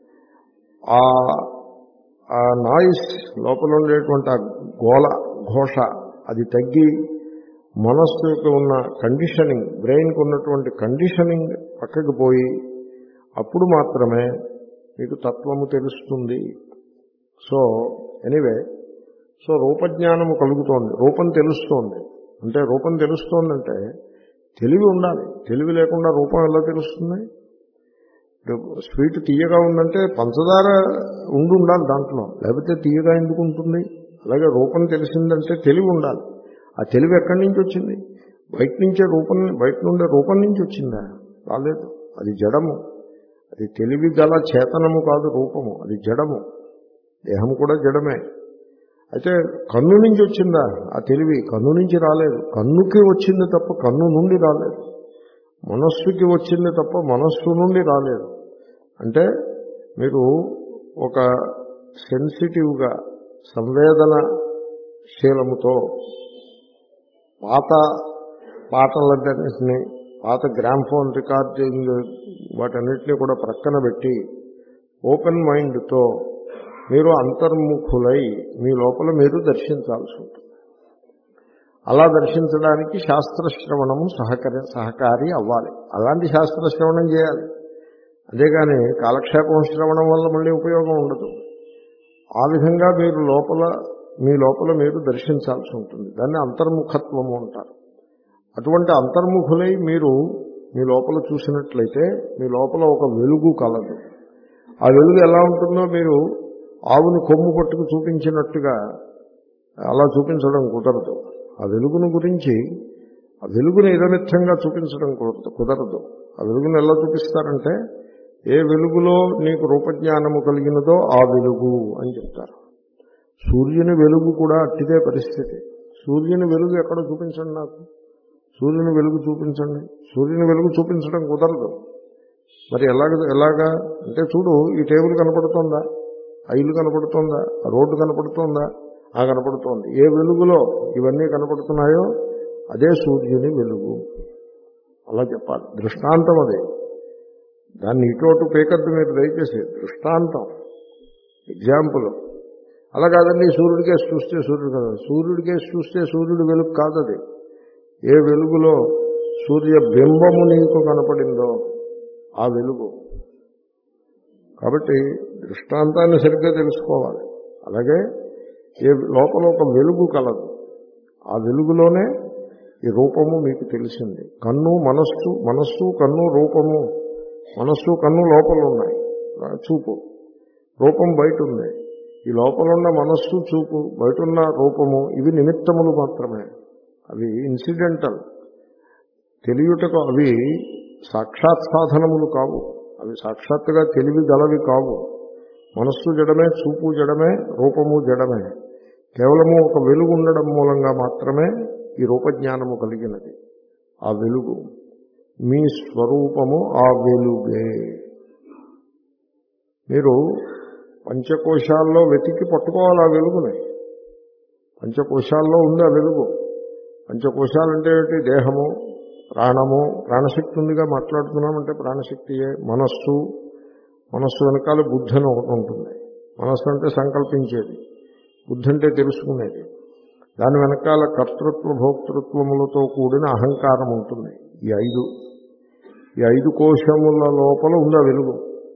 [SPEAKER 1] ఆ నాయిస్, లోపల ఉండేటువంటి ఆ గోల ఘోష అది తగ్గి మనస్సుకు ఉన్న కండిషనింగ్, బ్రెయిన్కి ఉన్నటువంటి కండిషనింగ్ పక్కకు పోయి అప్పుడు మాత్రమే మీకు తత్వము తెలుస్తుంది. సో ఎనీవే, సో రూపజ్ఞానము కలుగుతోంది, రూపం తెలుస్తోంది. అంటే రూపం తెలుస్తోందంటే తెలివి ఉండాలి. తెలివి లేకుండా రూపం ఎలా తెలుస్తుంది? స్వీట్ తీయగా ఉందంటే పంచదార ఉండి ఉండాలి దాంట్లో, లేకపోతే తీయగా ఎందుకు ఉంటుంది? అలాగే రూపం తెలిసిందంటే తెలివి ఉండాలి. ఆ తెలివి ఎక్కడి నుంచి వచ్చింది? బయట నుంచే రూపం, బయట నుండే రూపం నుంచి వచ్చిందా? రాలేదు. అది జడము. అది తెలివి గల చేతనము కాదు రూపము, అది జడము. దేహం కూడా జడమే. అయితే కన్ను నుంచి వచ్చిందా ఆ తెలివి? కన్ను నుంచి రాలేదు. కన్నుకి వచ్చింది తప్ప కన్ను నుండి రాలేదు. మనస్సుకి వచ్చింది తప్ప మనస్సు నుండి రాలేదు. అంటే మీరు ఒక సెన్సిటివ్గా సంవేదనశీలముతో పాత పాటలన్నింటినీ, పాత గ్రామ్ఫోన్ రికార్డింగ్ వాటన్నిటినీ కూడా ప్రక్కన పెట్టి ఓపెన్ మైండ్తో మీరు అంతర్ముఖులై మీ లోపల మీరు దర్శించాల్సి ఉంటుంది. అలా దర్శించడానికి శాస్త్రశ్రవణము సహకరి సహకారి అవ్వాలి. అలాంటి శాస్త్రశ్రవణం చేయాలి. అంతేగాని కాలక్షేపం శ్రవణం వల్ల మళ్ళీ ఉపయోగం ఉండదు. ఆ విధంగా మీరు లోపల మీ లోపల మీరు దర్శించాల్సి ఉంటుంది. దాన్ని అంతర్ముఖత్వము అంటారు. అటువంటి అంతర్ముఖులై మీరు మీ లోపల చూసినట్లయితే మీ లోపల ఒక వెలుగు కలదు. ఆ వెలుగు ఎలా ఉంటుందో మీరు ఆవుని కొమ్ము పట్టుకు చూపించినట్టుగా అలా చూపించడం కుదరదు. ఆ వెలుగును గురించి ఆ వెలుగును ఇదమిత్తంగా చూపించడం కుదరదు. ఆ వెలుగును ఎలా చూపిస్తారంటే ఏ వెలుగులో నీకు రూపజ్ఞానము కలిగినదో ఆ వెలుగు అని చెప్తారు. సూర్యుని వెలుగు కూడా అట్టిదే పరిస్థితి. సూర్యుని వెలుగు ఎక్కడో చూపించండి, నాకు సూర్యుని వెలుగు చూపించండి. సూర్యుని వెలుగు చూపించడం కుదరదు. మరి ఎలాగ ఎలాగా అంటే చూడు, ఈ టేబుల్ కనపడుతోందా, ఆ ఇల్లు కనపడుతోందా, ఆ రోడ్డు కనపడుతోందా, ఆ కనపడుతోంది. ఏ వెలుగులో ఇవన్నీ కనపడుతున్నాయో అదే సూర్యుని వెలుగు. అలా చెప్పాలి. దృష్టాంతం అదే. దాన్ని ఇటు పేకద్దు మీరు దయచేసి. దృష్టాంతం, ఎగ్జాంపుల్. అలా కాదండి సూర్యుడికేసి చూస్తే సూర్యుడు కదా. సూర్యుడికేసి చూస్తే సూర్యుడు వెలుగు కాదది. ఏ వెలుగులో సూర్య బింబము నీకు కనపడిందో ఆ వెలుగు. కాబట్టి దృష్టాంతాన్ని సరిగ్గా తెలుసుకోవాలి. అలాగే ఏ లోపల ఒక వెలుగు కలదు, ఆ వెలుగులోనే ఈ రూపము మీకు తెలిసింది. కన్ను మనస్సు, మనస్సు కన్ను రూపము. మనస్సు కన్ను లోపల ఉన్నాయి, చూపు. రూపం బయట ఉంది. ఈ లోపల ఉన్న మనస్సు, చూపు, బయట ఉన్న రూపము ఇవి నిమిత్తములు మాత్రమే. అవి ఇన్సిడెంటల్. తెలియుటకు అవి సాక్షాత్ సాధనములు కావు. అవి సాక్షాత్తుగా తెలివి గలవి కావు. మనస్సు జడమే, చూపు జడమే, రూపము జడమే. కేవలము ఒక వెలుగు ఉండడం మూలంగా మాత్రమే ఈ రూపజ్ఞానము కలిగినది. ఆ వెలుగు మీ స్వరూపము ఆ వెలుగే. మీరు పంచకోశాల్లో వెతికి పట్టుకోవాలి ఆ వెలుగుని. పంచకోశాల్లో ఉంది ఆ వెలుగు. పంచకోశాలంటే ఏంటి? దేహము, ప్రాణము, ప్రాణశక్తి ఉందిగా మాట్లాడుతున్నామంటే ప్రాణశక్తియే. మనస్సు, మనస్సు వెనకాల బుద్ధి అని ఒకటి ఉంటుంది. మనస్సు అంటే సంకల్పించేది, బుద్ధి అంటే తెలుసుకునేది. దాని వెనకాల కర్తృత్వ భోక్తృత్వములతో కూడిన అహంకారం ఉంటుంది. ఈ ఐదు ఈ ఐదు కోశముల లోపల ఉంది ఆ వెలుగు.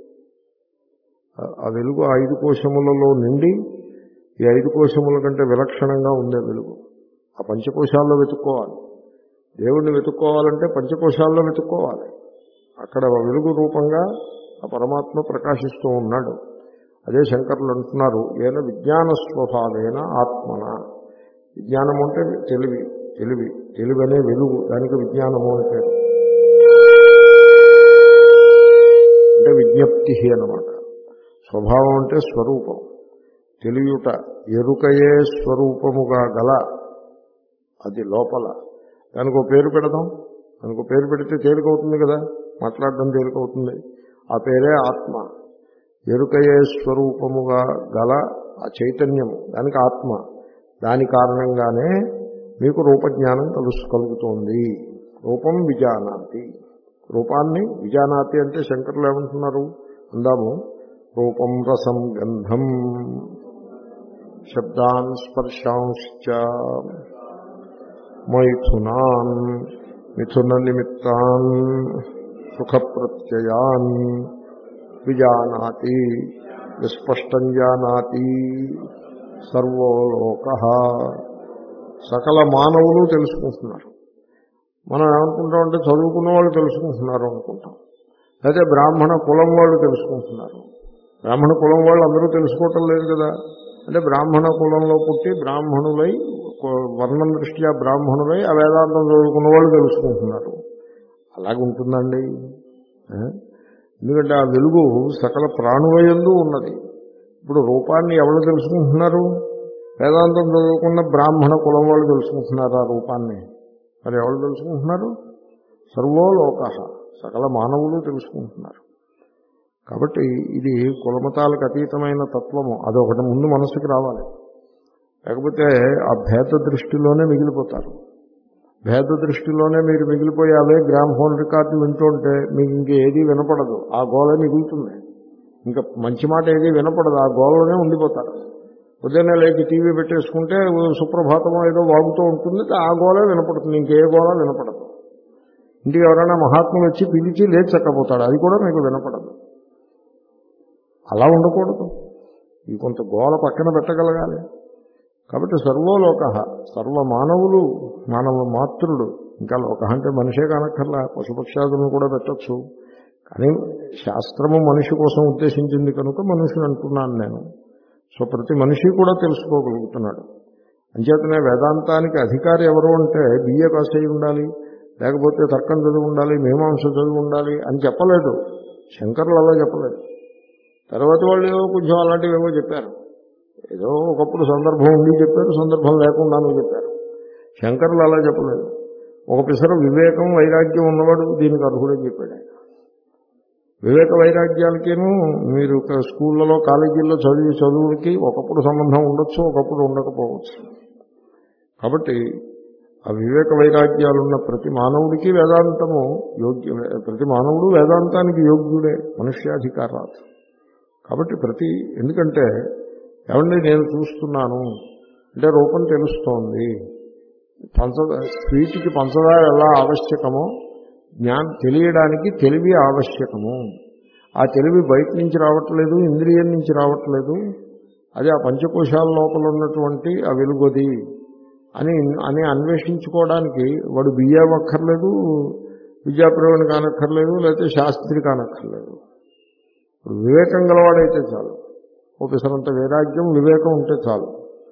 [SPEAKER 1] ఆ వెలుగు ఆ ఐదు కోశములలో నిండి ఈ ఐదు కోశముల కంటే విలక్షణంగా ఉండే వెలుగు. ఆ పంచకోశాల్లో వెతుక్కోవాలి. దేవుణ్ణి వెతుక్కోవాలంటే పంచకోశాల్లో వెతుక్కోవాలి. అక్కడ వెలుగు రూపంగా ఆ పరమాత్మ ప్రకాశిస్తూ ఉన్నాడు. అదే శంకరులు అంటున్నారు, ఏన విజ్ఞాన స్వభావేన ఆత్మన. విజ్ఞానము అంటే తెలివి, తెలివి తెలివి అనే వెలుగు, దానికి విజ్ఞానము అని పేరు. అంటే విజ్ఞప్తి అన్నమాట. స్వభావం అంటే స్వరూపం, తెలియుట, ఎరుకయే స్వరూపముగా గల అది లోపల. దానికి ఒక పేరు పెడదాం. దానికి ఒక పేరు పెడితే తేలికవుతుంది కదా, మాట్లాడడం తేలికవుతుంది. ఆ పేరే ఆత్మ. ఎరుకయే స్వరూపముగా గల ఆ చైతన్యము, దానికి ఆత్మ. దాని కారణంగానే మీకు రూపజ్ఞానం తెలుసు కలుగుతోంది. రూపం విజానాతి. రూపాన్ని విజానాతి అంటే శంకరులు ఏమంటున్నారు అందాము. రూపం రసం గంధం శబ్దాన్ స్పర్శాంశ్చ మైథునాన్ మిథున నిమిత్తాన్ సుఖప్రత్యయాన్ విజానాతి విస్పష్టం జానాతి సర్వో లోకః. సకల మానవులు తెలుసుకుంటున్నారు. మనం ఏమనుకుంటామంటే చదువుకున్న వాళ్ళు తెలుసుకుంటున్నారు అనుకుంటాం, అయితే బ్రాహ్మణ కులం వాళ్ళు తెలుసుకుంటున్నారు. బ్రాహ్మణ కులం వాళ్ళు అందరూ తెలుసుకోవటం లేదు కదా. అంటే బ్రాహ్మణ కులంలో పుట్టి బ్రాహ్మణులై, వర్ణం దృష్ట్యా బ్రాహ్మణులై ఆ వేదాంతం చదువుకున్న వాళ్ళు తెలుసుకుంటున్నారు. అలాగే ఉంటుందండి. ఎందుకంటే ఆ వెలుగు సకల ప్రాణులయందు ఉన్నది. ఇప్పుడు రూపాన్ని ఎవరు తెలుసుకుంటున్నారు? వేదాంతం చదువుకున్న బ్రాహ్మణ కులం వాళ్ళు తెలుసుకుంటున్నారు ఆ రూపాన్ని. మరి ఎవరు తెలుసుకుంటున్నారు? సర్వో లోకః, సకల మానవులు తెలుసుకుంటున్నారు. కాబట్టి ఇది కులమతాలకు అతీతమైన తత్వము. అదొకటి ముందు మనసుకి రావాలి. లేకపోతే ఆ భేద దృష్టిలోనే మిగిలిపోతారు. భేద దృష్టిలోనే మీరు మిగిలిపోయి అవే గ్రామ్ ఫోన్ రికార్డు వింటుంటే మీకు ఇంక ఏదీ వినపడదు. ఆ గోలే మిగులుతుంది. ఇంకా మంచి మాట ఏదీ వినపడదు. ఆ గోలలోనే ఉండిపోతారు. ఉదయాన్నే లేచి టీవీ పెట్టేసుకుంటే సుప్రభాతం ఏదో వాగుతూ ఉంటుంది, ఆ గోలే వినపడుతుంది. ఇంకే గోళ వినపడదు. ఇంటికి ఎవరైనా మహాత్ములు వచ్చి పిలిచి లేచి చక్కపోతాడు, అది కూడా మీకు వినపడదు. అలా ఉండకూడదు. ఈ కొంత గోల పక్కన పెట్టగలగాలి. కాబట్టి సర్వోలోక, సర్వ మానవులు, మానవ మాతృడు ఇంకా లోక అంటే మనిషే కానక్కర్లా, పశుపక్షాదులను కూడా పెట్టచ్చు. కానీ శాస్త్రము మనిషి కోసం ఉద్దేశించింది కనుక మనుషుని అంటున్నాను నేను. సో ప్రతి మనిషి కూడా తెలుసుకోగలుగుతున్నాడు. అంచేతనే వేదాంతానికి అధికారి ఎవరు అంటే బిఏ పాస్ అయి ఉండాలి, లేకపోతే తర్కం చదువు ఉండాలి, మీమాంస చదువు ఉండాలి అని చెప్పలేదు. శంకరులు అలా చెప్పలేదు. తర్వాత వాళ్ళు ఏవో కొంచెం అలాంటివి ఏవో చెప్పారు. ఏదో ఒకప్పుడు సందర్భం ఉండి చెప్పారు, సందర్భం లేకుండానూ చెప్పారు. శంకరులు అలా చెప్పలేదు. ఒక పిసరు వివేకం వైరాగ్యం ఉన్నవాడు దీనికి అర్హుడని చెప్పాడు ఆయన. వివేక వైరాగ్యాలకేను మీరు స్కూళ్ళలో కాలేజీల్లో చదివి చదువులకి ఒకప్పుడు సంబంధం ఉండొచ్చు, ఒకప్పుడు ఉండకపోవచ్చు. కాబట్టి ఆ వివేక వైరాగ్యాలున్న ప్రతి మానవుడికి వేదాంతము యోగ్య, ప్రతి మానవుడు వేదాంతానికి యోగ్యుడే, మనుష్యాధికారాలు. కాబట్టి ప్రతి ఎందుకంటే ఏమండి నేను చూస్తున్నాను అంటే రూపం తెలుస్తోంది. పంచదార స్వీట్కి పంచదార ఎలా ఆవశ్యకమో జ్ఞానం తెలియడానికి తెలివి ఆవశ్యకము. ఆ తెలివి బయట నుంచి రావట్లేదు, ఇంద్రియం నుంచి రావట్లేదు, అది ఆ పంచకోశాల లోపల ఉన్నటువంటి ఆ వెలుగది అని అని అన్వేషించుకోవడానికి వాడు బియ్య అక్కర్లేదు, విద్యాప్రవీణ కానక్కర్లేదు, లేకపోతే శాస్త్రి కానక్కర్లేదు. ఇప్పుడు వివేకం గలవాడైతే చాలు, ఓపెసరంత వైరాగ్యం వివేకం ఉంటే చాలు.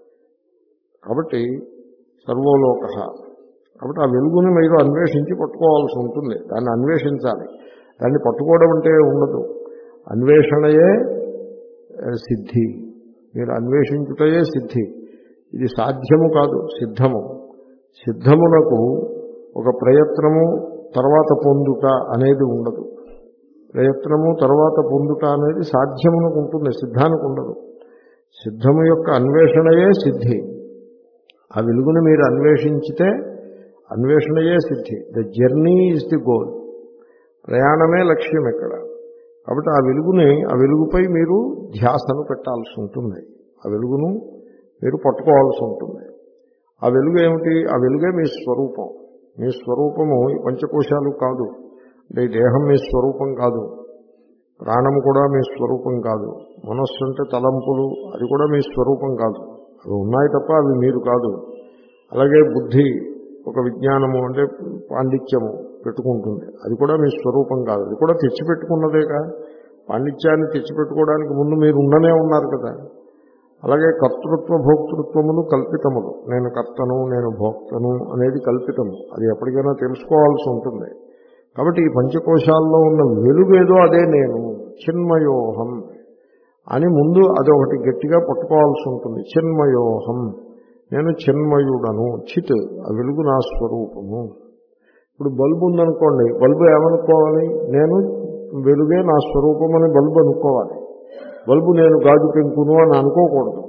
[SPEAKER 1] కాబట్టి సర్వోలోక, కాబట్టి ఆ వెలుగుని మీరు అన్వేషించి పట్టుకోవాల్సి ఉంటుంది. దాన్ని అన్వేషించాలి. దాన్ని పట్టుకోవడం అంటే ఉండదు. అన్వేషణయే సిద్ధి. మీరు అన్వేషించుటయే సిద్ధి. ఇది సాధ్యము కాదు, సిద్ధము. సిద్ధమునకు ఒక ప్రయత్నము తర్వాత పొందుట అనేది ఉండదు. ప్రయత్నము తర్వాత పొందుట అనేది సాధ్యమునకు ఉంటుంది, సిద్ధానికి ఉండదు. సిద్ధము యొక్క అన్వేషణయే సిద్ధి. ఆ వెలుగుని మీరు అన్వేషించితే అన్వేషణయే సిద్ధి. The journey is the goal. ప్రయాణమే లక్ష్యం ఇక్కడ. కాబట్టి ఆ వెలుగుని, ఆ వెలుగుపై మీరు ధ్యాసను పెట్టాల్సి ఉంటుంది. ఆ వెలుగును మీరు పట్టుకోవాల్సి ఉంటుంది. ఆ వెలుగు ఏమిటి? ఆ వెలుగే మీ స్వరూపం. మీ స్వరూపము ఈ పంచకోశాలు కాదు, అంటే దేహం మీ స్వరూపం కాదు, ప్రాణము కూడా మీ స్వరూపం కాదు, మనస్సు అంటే తలంపులు అది కూడా మీ స్వరూపం కాదు. అవి ఉన్నాయి తప్ప అవి మీరు కాదు. అలాగే బుద్ధి ఒక విజ్ఞానము అంటే పాండిత్యము పెట్టుకుంటుంది, అది కూడా మీ స్వరూపం కాదు, అది కూడా తెచ్చిపెట్టుకున్నదేగా. పాండిత్యాన్ని తెచ్చిపెట్టుకోవడానికి ముందు మీరు ఉండనే ఉన్నారు కదా. అలాగే కర్తృత్వ భోక్తృత్వములు కల్పితములు. నేను కర్తను, నేను భోక్తను అనేది కల్పితము. అది ఎప్పటికైనా తెలుసుకోవాల్సి ఉంటుంది. కాబట్టి ఈ పంచకోశాల్లో ఉన్న వెలుగేదో అదే నేను, చిన్మయోహం అని ముందు అదొకటి గట్టిగా పట్టుకోవాల్సి ఉంటుంది. చిన్మయోహం, నేను చిన్మయుడను. చిత్, ఆ వెలుగు నా స్వరూపము. ఇప్పుడు బల్బు ఉందనుకోండి, బల్బు ఏమనుకోవాలి? నేను వెలుగే నా స్వరూపం అని బల్బు అనుకోవాలి. బల్బు నేను గాజు పెంకును అని అనుకోకూడదు.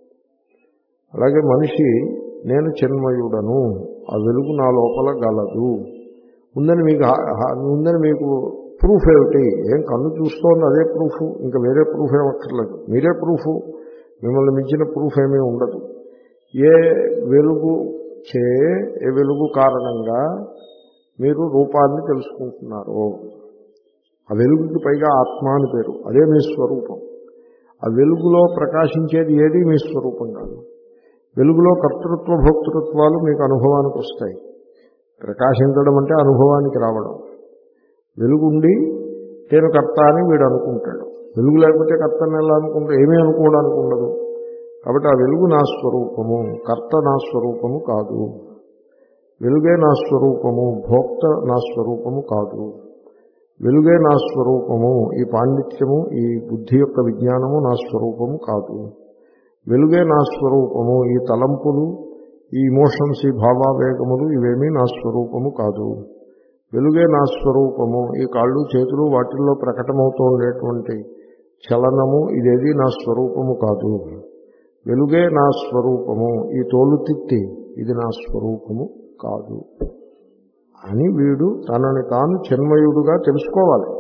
[SPEAKER 1] అలాగే మనిషి నేను చిన్మయుడను, ఆ వెలుగు నా లోపల గలదు ఉందని మీకు ఉందని మీకు ప్రూఫ్ ఏమిటి? ఏం కన్ను చూస్తోంది అదే ప్రూఫ్, ఇంకా వేరే ప్రూఫ్ ఏమక్కర్లేదు. మీరే ప్రూఫ్, మిమ్మల్ని మించిన ప్రూఫ్ ఏమీ ఉండదు. ఏ వెలుగు చే, ఏ వెలుగు కారణంగా మీరు రూపాన్ని తెలుసుకుంటున్నారు, ఆ వెలుగుకి పైగా ఆత్మ అని పేరు, అదే మీ స్వరూపం. ఆ వెలుగులో ప్రకాశించేది ఏది మీ స్వరూపం కాదు. వెలుగులో కర్తృత్వ భోక్తృత్వాలు మీకు అనుభవానికి వస్తాయి. ప్రకాశించడం అంటే అనుభవానికి రావడం. వెలుగుండి నేను కర్త అని వీడు అనుకుంటాడు. వెలుగు లేకపోతే కర్తని ఎలా అనుకుంటా? ఏమీ అనుకోవడానికి ఉండదు. కాబట్టి ఆ వెలుగు నా స్వరూపము, కర్త నా స్వరూపము కాదు. వెలుగే నా స్వరూపము, భోక్త నా స్వరూపము కాదు. వెలుగే నా స్వరూపము, ఈ పాండిత్యము, ఈ బుద్ధి యొక్క విజ్ఞానము నా స్వరూపము కాదు. వెలుగే నా స్వరూపము, ఈ తలంపులు, ఈ ఇమోషన్స్, ఈ భావావేగములు ఇవేమీ నా స్వరూపము కాదు. వెలుగే నా స్వరూపము, ఈ కాళ్ళు చేతులు వాటిల్లో ప్రకటమవుతూ ఉండేటువంటి చలనము ఇదేది నా స్వరూపము కాదు. వెలుగే నా స్వరూపము, ఈ తోలుతిత్తి ఇది నా స్వరూపము కాదు అని వీడు తనని తాను చిన్మయుడుగా తెలుసుకోవాలి.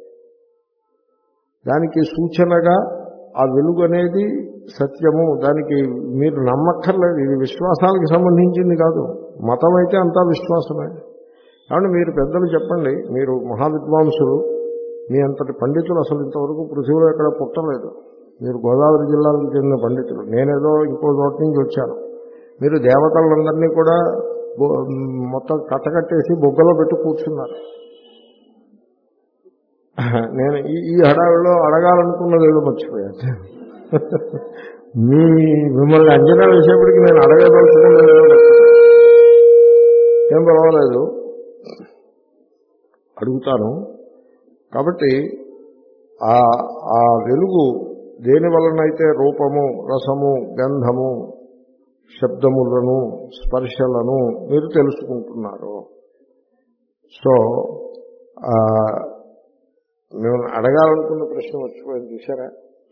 [SPEAKER 1] దానికి సూచనగా ఆ వెలుగు అనేది సత్యము, దానికి మీరు నమ్మక్కర్లేదు. ఇది విశ్వాసాలకు సంబంధించింది కాదు. మతం అయితే అంతా విశ్వాసమే. కాబట్టి మీరు పెద్దలు చెప్పండి, మీరు మహావిద్వాంసులు, మీ అంతటి పండితులు అసలు ఇంతవరకు పృథ్వీలో ఎక్కడ పుట్టలేదు. మీరు గోదావరి జిల్లాలకు చెందిన పండితులు, నేనేదో ఇంకో చోట నుంచి వచ్చాను. మీరు దేవతలందరినీ కూడా మొత్తం కట్టకట్టేసి బొగ్గలో పెట్టి కూర్చున్నారు. నేను ఈ ఈ హడావిలో అడగాలనుకున్నది ఏదో మర్చిపోయాను. మీ మిమ్మల్ని అంచనా వేసేప్పటికి నేను అడగదలుచుకున్నది ఏదో మర్చిపోయాను. ఏం పర్వాలేదు, అడుగుతాను. కాబట్టి ఆ ఆ వెలుగు దేని వలనైతే రూపము, రసము, గంధము, శబ్దములను, స్పర్శలను మీరు తెలుసుకుంటున్నారు. సో మేము అడగాలనుకున్న ప్రశ్న మర్చిపోయింది, చూసారా?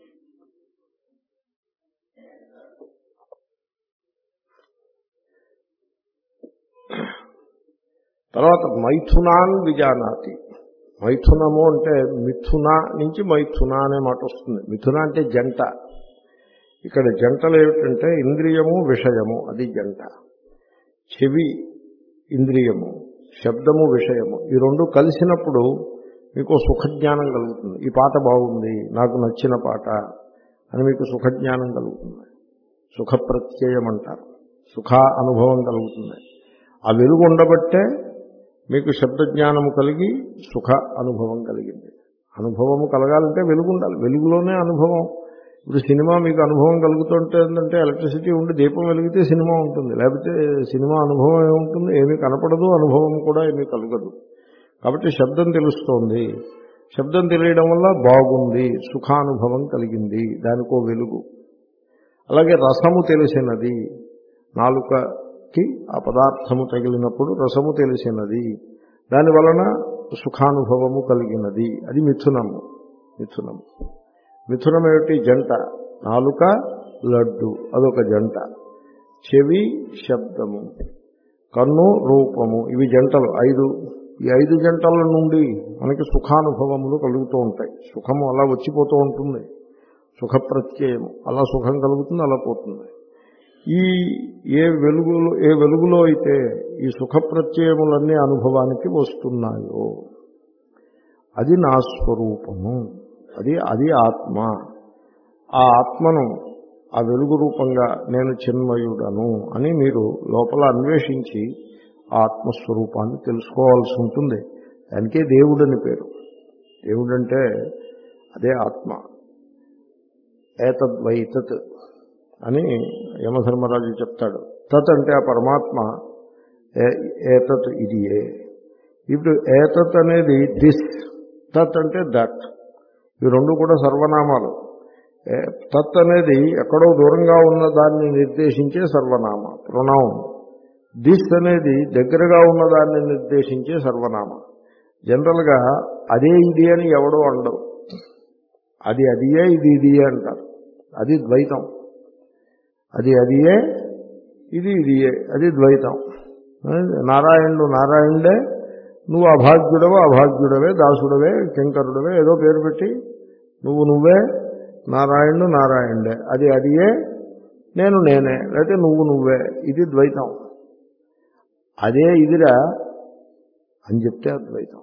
[SPEAKER 1] తర్వాత మైథునాన్ విజానాతి. మైథునము అంటే మిథున నుంచి మైథున అనే మాట వస్తుంది. మిథున అంటే జంట. ఇక్కడ జంటలు ఏమిటంటే ఇంద్రియము, విషయము, అది జంట. చెవి ఇంద్రియము, శబ్దము విషయము, ఈ రెండు కలిసినప్పుడు మీకు సుఖజ్ఞానం కలుగుతుంది. ఈ పాట బాగుంది, నాకు నచ్చిన పాట అని మీకు సుఖజ్ఞానం కలుగుతుంది. సుఖ ప్రత్యయం అంటారు. సుఖ అనుభవం కలుగుతుంది. ఆ వెలుగు ఉండబట్టే మీకు శబ్దజ్ఞానము కలిగి సుఖ అనుభవం కలిగింది. అనుభవము కలగాలంటే వెలుగు ఉండాలి. వెలుగులోనే అనుభవం. ఇప్పుడు సినిమా మీకు అనుభవం కలుగుతుంటే ఏంటంటే ఎలక్ట్రిసిటీ ఉండి దీపం వెలిగితే సినిమా ఉంటుంది, లేకపోతే సినిమా అనుభవం ఏముంటుంది? ఏమీ కనపడదు, అనుభవం కూడా ఏమీ కలగదు. కాబట్టి శబ్దం తెలుస్తోంది. శబ్దం తెలియడం వల్ల బాగుంది, సుఖానుభవం కలిగింది, దానికో వెలుగు. అలాగే రసము తెలిసినది, నాలుకకి ఆ పదార్థము తగిలినప్పుడు రసము తెలిసినది, దాని వలన సుఖానుభవము కలిగినది, అది మిథునము. మిథునము మిథునం ఏమిటి? జంట. నాలుక, లడ్డు, అదొక జంట. చెవి శబ్దము, కన్ను రూపము, ఇవి జంటలు ఐదు. ఈ ఐదు జంటల నుండి మనకి సుఖానుభవములు కలుగుతూ ఉంటాయి. సుఖము అలా వచ్చిపోతూ ఉంటుంది. సుఖ ప్రత్యయము, అలా సుఖం కలుగుతుంది, అలా పోతుంది. ఈ ఏ వెలుగులో ఏ వెలుగులో అయితే ఈ సుఖ ప్రత్యయములన్నీ అనుభవానికి వస్తున్నాయో అది నా స్వరూపము, అది అది ఆత్మ. ఆ ఆత్మను ఆ వెలుగు రూపంగా నేను చిన్మయుడను అని మీరు లోపల అన్వేషించి ఆత్మస్వరూపాన్ని తెలుసుకోవాల్సి ఉంటుంది. దానికే దేవుడని పేరు. దేవుడంటే అదే ఆత్మ. ఏతద్వైతత్ అని యమధర్మరాజు చెప్తాడు. తత్ అంటే ఆ పరమాత్మ, ఏతత్ ఇది ఏ. ఇప్పుడు ఏతత్ అనేది దిస్, తత్ అంటే దట్. ఈ రెండు కూడా సర్వనామాలు. తత్ అనేది ఎక్కడో దూరంగా ఉన్న దాన్ని నిర్దేశించే సర్వనామ ప్రొనౌన్. దిస్ అనేది దగ్గరగా ఉన్నదాన్ని నిర్దేశించే సర్వనామ. జనరల్గా అదే ఇది అని ఎవడో అండవు. అది అదియే, ఇది ఇదియే అంటారు. అది ద్వైతం. అది అదియే, ఇది ఇదియే, అది ద్వైతం. నారాయణుడు నారాయణుడే, నువ్వు అభాగ్యుడవే అభాగ్యుడవే, దాసుడవే, కింకరుడవే, ఏదో పేరు పెట్టి నువ్వు నువ్వే, నారాయణుడు నారాయణుడే, అది అదియే, నేను నేనే, లేకపోతే నువ్వు నువ్వే. ఇది ద్వైతం. అదే ఇదిరా అని చెప్తే అద్వైతం.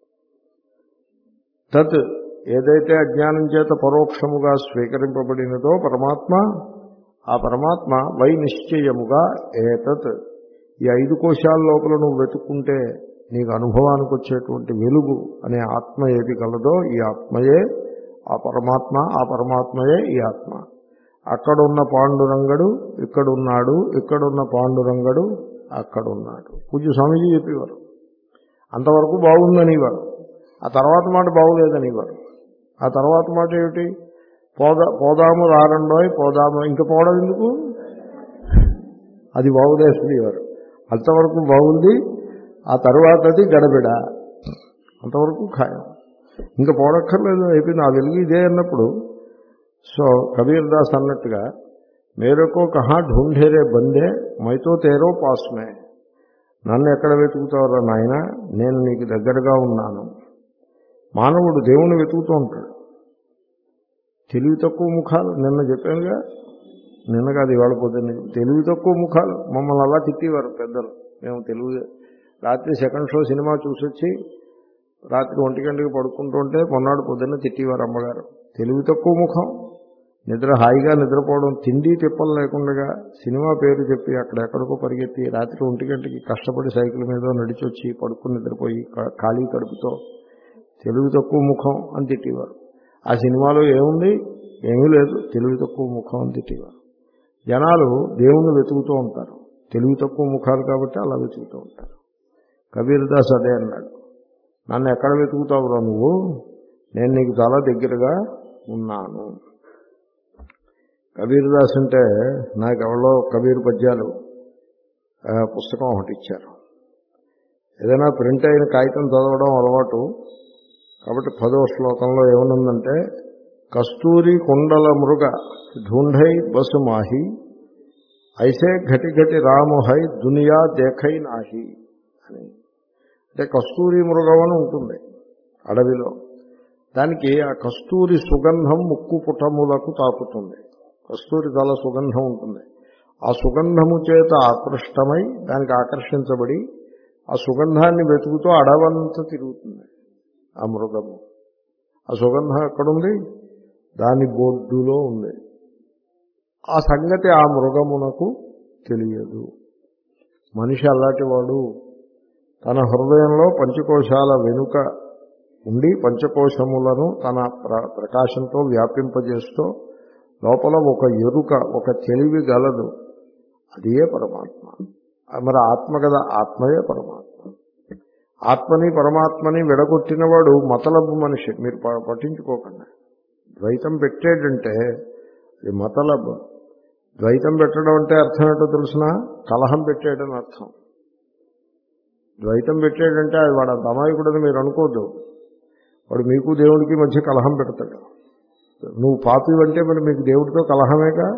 [SPEAKER 1] తత్ ఏదైతే అజ్ఞానం చేత పరోక్షముగా స్వీకరింపబడినదో పరమాత్మ, ఆ పరమాత్మ వై నిశ్చయముగా ఏతత్. ఈ ఐదు కోశాల లోపల నువ్వు వెతుక్కుంటే నీకు అనుభవానికి వచ్చేటువంటి వెలుగు అనే ఆత్మ ఏది కలదో ఈ ఆత్మయే ఆ పరమాత్మ, ఆ పరమాత్మయే ఈ ఆత్మ. అక్కడున్న పాండురంగడు ఇక్కడున్నాడు, ఇక్కడున్న పాండురంగడు అక్కడున్నాడు. పూజ్య స్వామీజీ చెప్పేవారు. అంతవరకు బాగుందనేవారు. ఆ తర్వాత మాట బాగులేదనేవారు. ఆ తర్వాత మాట ఏమిటి? పోదా పోదాము రారండోయ్, పోదాము, ఇంక పోవడం ఎందుకు, అది బాగులేదనేవారు. అంతవరకు బాగుంది, ఆ తర్వాతది గడబిడ, అంతవరకు ఖాయం, ఇంకా పోడక్కర్లేదు, అయిపోయింది. ఆ వెలుగు ఇదే అన్నప్పుడు. సో కబీర్ దాస్ అన్నట్టుగా మేరకో కహా ఢూంఢేరే బందే మైతో తేరో పాస్మే. నన్ను ఎక్కడ వెతుకుతావురా నాయన, నేను నీకు దగ్గరగా ఉన్నాను. మానవుడు దేవుణ్ణి వెతుకుతూ ఉంటాడు. తెలివి తక్కువ ముఖాలు, నిన్న చెప్పానుగా, నిన్న కాదు ఇవాళ పొద్దున్న, తెలివి తక్కువ ముఖాలు మమ్మల్ని అలా తిట్టేవారు పెద్దలు. మేము తెలుగు రాత్రి సెకండ్ షో సినిమా చూసొచ్చి రాత్రి ఒంటి గంటకి పడుకుంటుంటే మొన్నాడు పొద్దున్న తిట్టేవారు అమ్మగారు. తెలివి తక్కువ ముఖం, నిద్ర హాయిగా నిద్రపోవడం, తిండి తిప్పలు లేకుండా సినిమా పేరు చెప్పి అక్కడెక్కడికో పరిగెత్తి రాత్రి ఒంటి గంటకి కష్టపడి సైకిల్ మీద నడిచొచ్చి పడుకుని నిద్రపోయి ఖాళీ కడుపుతో తెలివి తక్కువ ముఖం అని తిట్టేవారు. ఆ సినిమాలో ఏముంది? ఏమీ లేదు, తెలివి తక్కువ ముఖం అని తిట్టేవారు. జనాలు దేవుణ్ణి వెతుకుతూ ఉంటారు, తెలివి తక్కువ ముఖాలు కాబట్టి అలా వెతుకుతూ ఉంటారు. కబీర్ దాస్ అదే అన్నాడు, నన్ను ఎక్కడ వెతుకుతావురా నువ్వు, నేను నీకు చాలా దగ్గరగా ఉన్నాను. కబీర్ దాస్ అంటే నాకు ఎవరో కబీర్ పద్యాలు పుస్తకం ఒకటి ఇచ్చారు. ఏదైనా ప్రింట్ అయిన కాగితం చదవడం అలవాటు కాబట్టి పదో శ్లోకంలో ఏమనుందంటే, కస్తూరి కుండల మృగ ఢూంఢై బసు మాహి ఐసే ఘటి ఘటి రాము హై దునియా దేఖై నాహి అని. అంటే కస్తూరి మృగం అని ఉంటుంది అడవిలో, దానికి ఆ కస్తూరి సుగంధం ముక్కు పుటములకు తాకుతుంది. కస్తూరి చాలా సుగంధం ఉంటుంది. ఆ సుగంధము చేత ఆకృష్టమై దానికి ఆకర్షించబడి ఆ సుగంధాన్ని వెతుకుతూ అడవంతా తిరుగుతుంది ఆ మృగము. ఆ సుగంధం ఎక్కడుంది? దాని బొడ్డులో ఉంది. ఆ సంగతి ఆ మృగమునకు తెలియదు. మనిషి అలాంటి వాడు. తన హృదయంలో పంచకోశాల వెనుక ఉండి పంచకోశములను తన ప్రకాశంతో వ్యాపింపజేస్తూ లోపల ఒక ఎరుక, ఒక తెలివి గలదు. అదే పరమాత్మ. మరి ఆత్మ కదా, ఆత్మయే పరమాత్మ. ఆత్మని పరమాత్మని విడగొట్టినవాడు మతలబు మనిషి. మీరు పట్టించుకోకండి. ద్వైతం పెట్టాడంటే అది మతలబు. ద్వైతం పెట్టడం అంటే అర్థం ఏంటో తెలుసిన? కలహం పెట్టాడని అర్థం. ద్వైతం పెట్టాడంటే అది వాడు అంత అమాయకుడని మీరు అనుకోద్దు. వాడు మీకు దేవుడికి మధ్య కలహం పెడతాడు. నువ్వు పాపి అంటే మరి మీకు దేవుడితో కలహమేగా.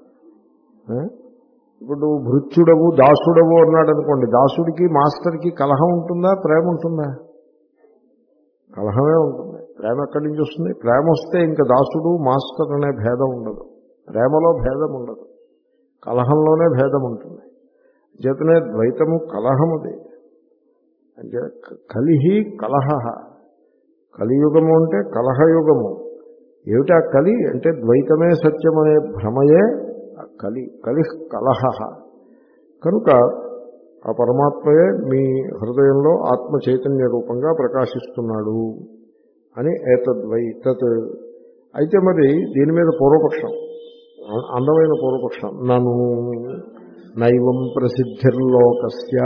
[SPEAKER 1] ఇప్పుడు నువ్వు భృత్యుడవు దాసుడవు అన్నాడు అనుకోండి, దాసుడికి మాస్టర్కి కలహం ఉంటుందా, ప్రేమ ఉంటుందా? కలహమే ఉంటుంది. ప్రేమ ఎక్కడి నుంచి వస్తుంది? ప్రేమ వస్తే ఇంకా దాసుడు మాస్టర్ అనే భేదం ఉండదు. ప్రేమలో భేదం ఉండదు, కలహంలోనే భేదం ఉంటుంది. చేతనే ద్వైతము కలహముది. అంటే కలిహి కలహ. కలియుగము అంటే కలహయుగము. ఏమిటా కలి అంటే ద్వైతమే సత్యమనే భ్రమయే కలి. కలి కలహ. కనుక ఆ పరమాత్మయే మీ హృదయంలో ఆత్మ చైతన్య రూపంగా ప్రకాశిస్తున్నాడు అని ఏతద్వై తత్. అయితే మరి దీని మీద పూర్వపక్షం, అందమైన పూర్వపక్షం. నను నైవం ప్రసిద్ధిర్లోకస్య.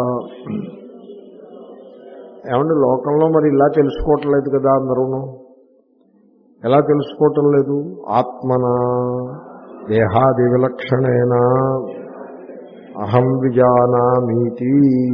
[SPEAKER 1] ఏమంటే లోకంలో మరి ఇలా తెలుసుకోవటం లేదు కదా అందరూను. ఎలా తెలుసుకోవటం లేదు? ఆత్మన దేహాది విలక్షణేన అహం విజానామీతి.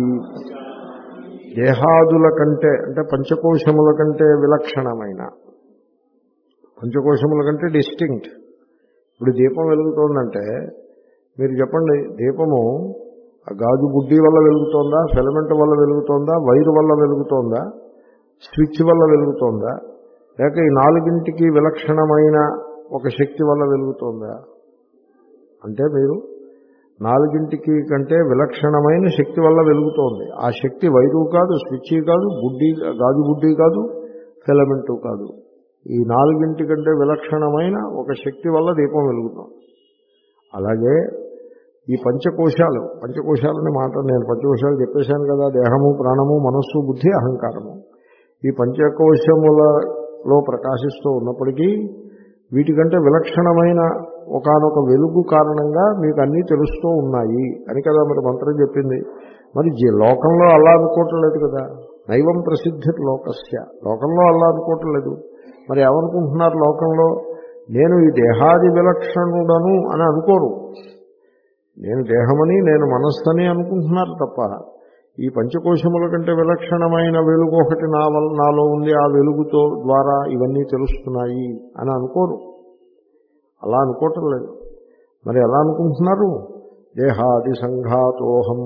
[SPEAKER 1] దేహాదుల కంటే అంటే పంచకోశముల కంటే విలక్షణమైన, పంచకోశముల కంటే డిస్టింక్ట్. ఇప్పుడు దీపం వెలుగుతోందంటే మీరు చెప్పండి, దీపము ఆ గాజు బుడ్డి వల్ల వెలుగుతోందా, ఫిలమెంట్ వల్ల వెలుగుతోందా, వైరు వల్ల వెలుగుతోందా, స్విచ్ వల్ల వెలుగుతోందా, లేక ఈ నాలుగింటికి విలక్షణమైన ఒక శక్తి వల్ల వెలుగుతోందా? అంటే మీరు నాలుగింటికి కంటే విలక్షణమైన శక్తి వల్ల వెలుగుతోంది. ఆ శక్తి వైరు కాదు, స్విచ్ కాదు, బుడ్డి గాజు బుడ్డి కాదు, ఫిలమెంటు కాదు. ఈ నాలుగింటి కంటే విలక్షణమైన ఒక శక్తి వల్ల దీపం వెలుగుతోంది. అలాగే ఈ పంచకోశాలు, పంచకోశాలనే మాట నేను పంచకోశాలు చెప్పేశాను కదా, దేహము, ప్రాణము, మనస్సు, బుద్ధి, అహంకారము. ఈ పంచకోశములలో ప్రకాశిస్తూ ఉన్నప్పటికీ వీటికంటే విలక్షణమైన ఒకానొక వెలుగు కారణంగా మీకు అన్నీ తెలుస్తూ ఉన్నాయి అని కదా మరి మంత్రం చెప్పింది. మరి లోకంలో అలా అనుకోవటం లేదు కదా. నైవం ప్రసిద్ధి లోకస్య. లోకంలో అలా అనుకోవటం లేదు. మరి ఏమనుకుంటున్నారు లోకంలో? నేను ఈ దేహాది విలక్షణుడను అని అనుకోరు. నేను దేహమని, నేను మనస్సని అనుకుంటున్నారు తప్ప ఈ పంచకోశముల కంటే విలక్షణమైన వెలుగు ఒకటి నా వల్ల నాలో ఉంది, ఆ వెలుగుతో ద్వారా ఇవన్నీ తెలుస్తున్నాయి అని అనుకోరు. అలా అనుకోవటం లేదు. మరి ఎలా అనుకుంటున్నారు? దేహాది సంఘాతోహం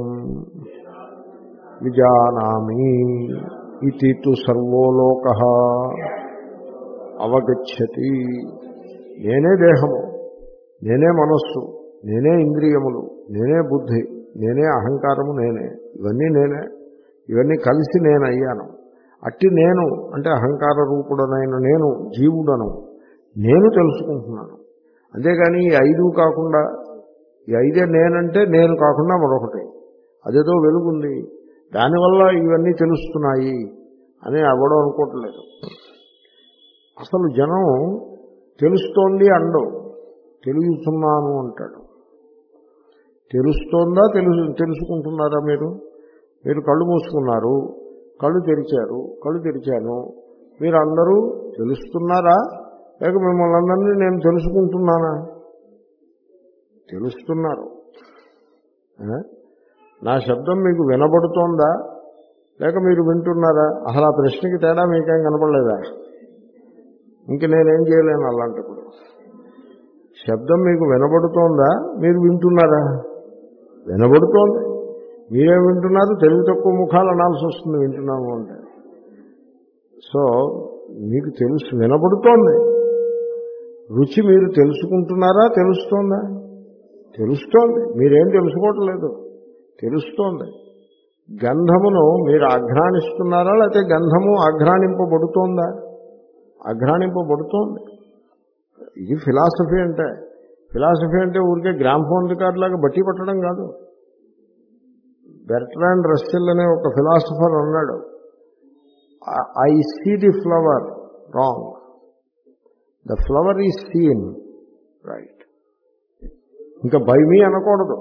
[SPEAKER 1] విజానామి ఇతి తు సర్వోలోకః అవగచ్చతి. నేనే దేహము, నేనే మనస్సు, నేనే ఇంద్రియములు, నేనే బుద్ధి, నేనే అహంకారము, నేనే ఇవన్నీ నేనే. ఇవన్నీ కలిసి నేను అయ్యాను. అట్టి నేను అంటే అహంకార రూపుడనైన నేను జీవుడను. నేను తెలుసుకుంటున్నాను. అంతేగాని ఈ ఐదు కాకుండా ఈ ఐదే నేనంటే నేను కాకుండా మరొకటి అదేదో వెలుగుంది దానివల్ల ఇవన్నీ తెలుస్తున్నాయి అని ఎవడో అనుకోవట్లేదు. అసలు జనం తెలుస్తోంది అండవు, తెలుస్తున్నాను అంటాడు. తెలుస్తోందా తెలుసు తెలుసుకుంటున్నారా? మీరు మీరు కళ్ళు మూసుకున్నారు, కళ్ళు తెరిచారు, కళ్ళు తెరిచాను, మీరు అందరూ తెలుస్తున్నారా లేక మిమ్మల్ని అందరినీ నేను తెలుసుకుంటున్నానా? తెలుస్తున్నారు. నా శబ్దం మీకు వినబడుతోందా లేక మీరు వింటున్నారా? అసలు ఆ ప్రశ్నకి తేడా మీకేం కనపడలేదా? ఇంక నేనేం చేయలేను అలాంటప్పుడు. శబ్దం మీకు వినబడుతోందా మీరు వింటున్నారా? వినబడుతోంది. మీరేం వింటున్నారు? తెలుగు తక్కువ ముఖాలు అనాల్సి వస్తుంది వింటున్నాము అంటే. సో మీకు తెలుసు, వినబడుతోంది. రుచి మీరు తెలుసుకుంటున్నారా? తెలుస్తోందా? తెలుస్తోంది. మీరేం తెలుసుకోవట్లేదు, తెలుస్తోంది. గంధమును మీరు ఆఘ్రాణిస్తున్నారా లేకపోతే గంధము ఆఘ్రాణింపబడుతోందా? ఆఘ్రాణింపబడుతోంది. ఇది ఫిలాసఫీ అంటే. ఫిలాసఫీ అంటే ఊరికే గ్రామ్ఫోన్ రికార్డ్ లాగా బట్టి పట్టడం కాదు. బెర్ట్రాండ్ రస్సెల్ అనే ఒక ఫిలాసఫర్ అన్నాడు, I see the flower wrong, the flower is seen right. ఇంకా బై మీ అనకూడదు.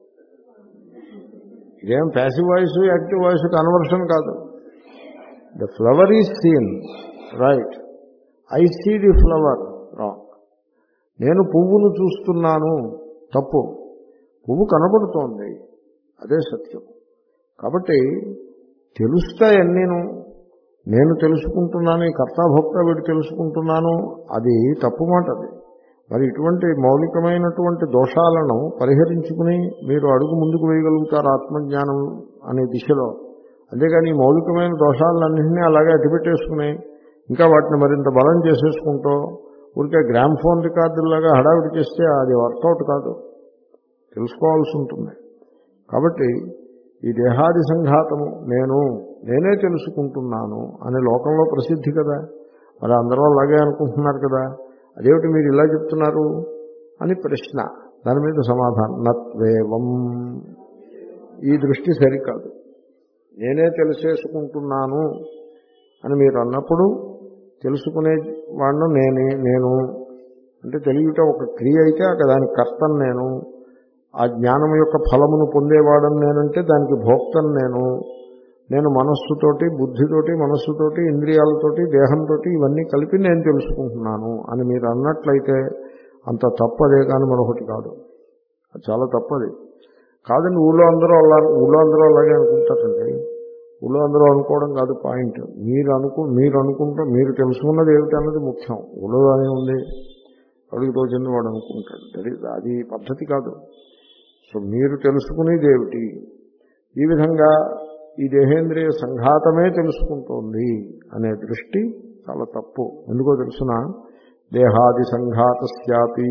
[SPEAKER 1] ఇదేం passive voice active voice conversion కాదు. The flower is seen right, I see the flower wrong. నేను పువ్వును చూస్తున్నాను తప్పు, పువ్వు కనబడుతోంది, అదే సత్యం. కాబట్టి తెలుస్తాయన్నీను. నేను తెలుసుకుంటున్నాను, ఈ కర్తాభోక్త వీడు తెలుసుకుంటున్నాను, అది తప్పు మాట. అది మరి ఇటువంటి మౌలికమైనటువంటి దోషాలను పరిహరించుకుని మీరు అడుగు ముందుకు వేయగలుగుతారు ఆత్మజ్ఞానం అనే దిశలో. అంతేగాని ఈ మౌలికమైన దోషాలన్నింటినీ అలాగే అట్టిపెట్టేసుకుని ఇంకా వాటిని మరింత బలం చేసేసుకుంటూ ఊరికే గ్రామ్ఫోన్ రికార్డులాగా హడావిడి చేస్తే అది వర్కౌట్ కాదు, తెలుసుకోవాల్సి ఉంటుంది. కాబట్టి ఈ దేహాది సంఘాతము నేను నేనే తెలుసుకుంటున్నాను అనే లోకంలో ప్రసిద్ధి కదా. మరి అందరూ అలాగే అనుకుంటున్నారు కదా, అదేమిటి మీరు ఇలా చెప్తున్నారు అని ప్రశ్న. దాని మీద సమాధానం నత్వేవం, ఈ దృష్టి సరికాదు. నేనే తెలిసేసుకుంటున్నాను అని మీరు అన్నప్పుడు తెలుసుకునే వాడిను నేనే. నేను అంటే తెలియట ఒక క్రియ అయితే అక్కడ దానికి కర్తను నేను, ఆ జ్ఞానం యొక్క ఫలమును పొందేవాడని నేనంటే దానికి భోక్తను నేను. నేను మనస్సుతోటి బుద్ధితోటి మనస్సుతోటి ఇంద్రియాలతోటి దేహంతో ఇవన్నీ కలిపి నేను తెలుసుకుంటున్నాను అని మీరు అన్నట్లయితే అంత తప్పదే కానీ మరొకటి కాదు. అది చాలా తప్పది కాదండి. ఊళ్ళో అందరూ అలా ఊళ్ళో అందరూ అలాగే అనుకుంటారండి. ఊళ్ళో అందరూ అనుకోవడం కాదు పాయింట్. మీరు అనుకు మీరు అనుకుంటా మీరు తెలుసుకున్నది ఏమిటన్నది ముఖ్యం. ఊళ్ళో అనే ఉంది, అడుగు తోచింది వాడు అనుకుంటాడు, అది పద్ధతి కాదు. సో మీరు తెలుసుకునేది ఏమిటి? ఈ విధంగా ఈ దేహేంద్రియ సంఘాతమే తెలుసుకుంటోంది అనే దృష్టి చాలా తప్పు. ఎందుకో తెలుసిన, దేహాది సంఘాతస్యాపి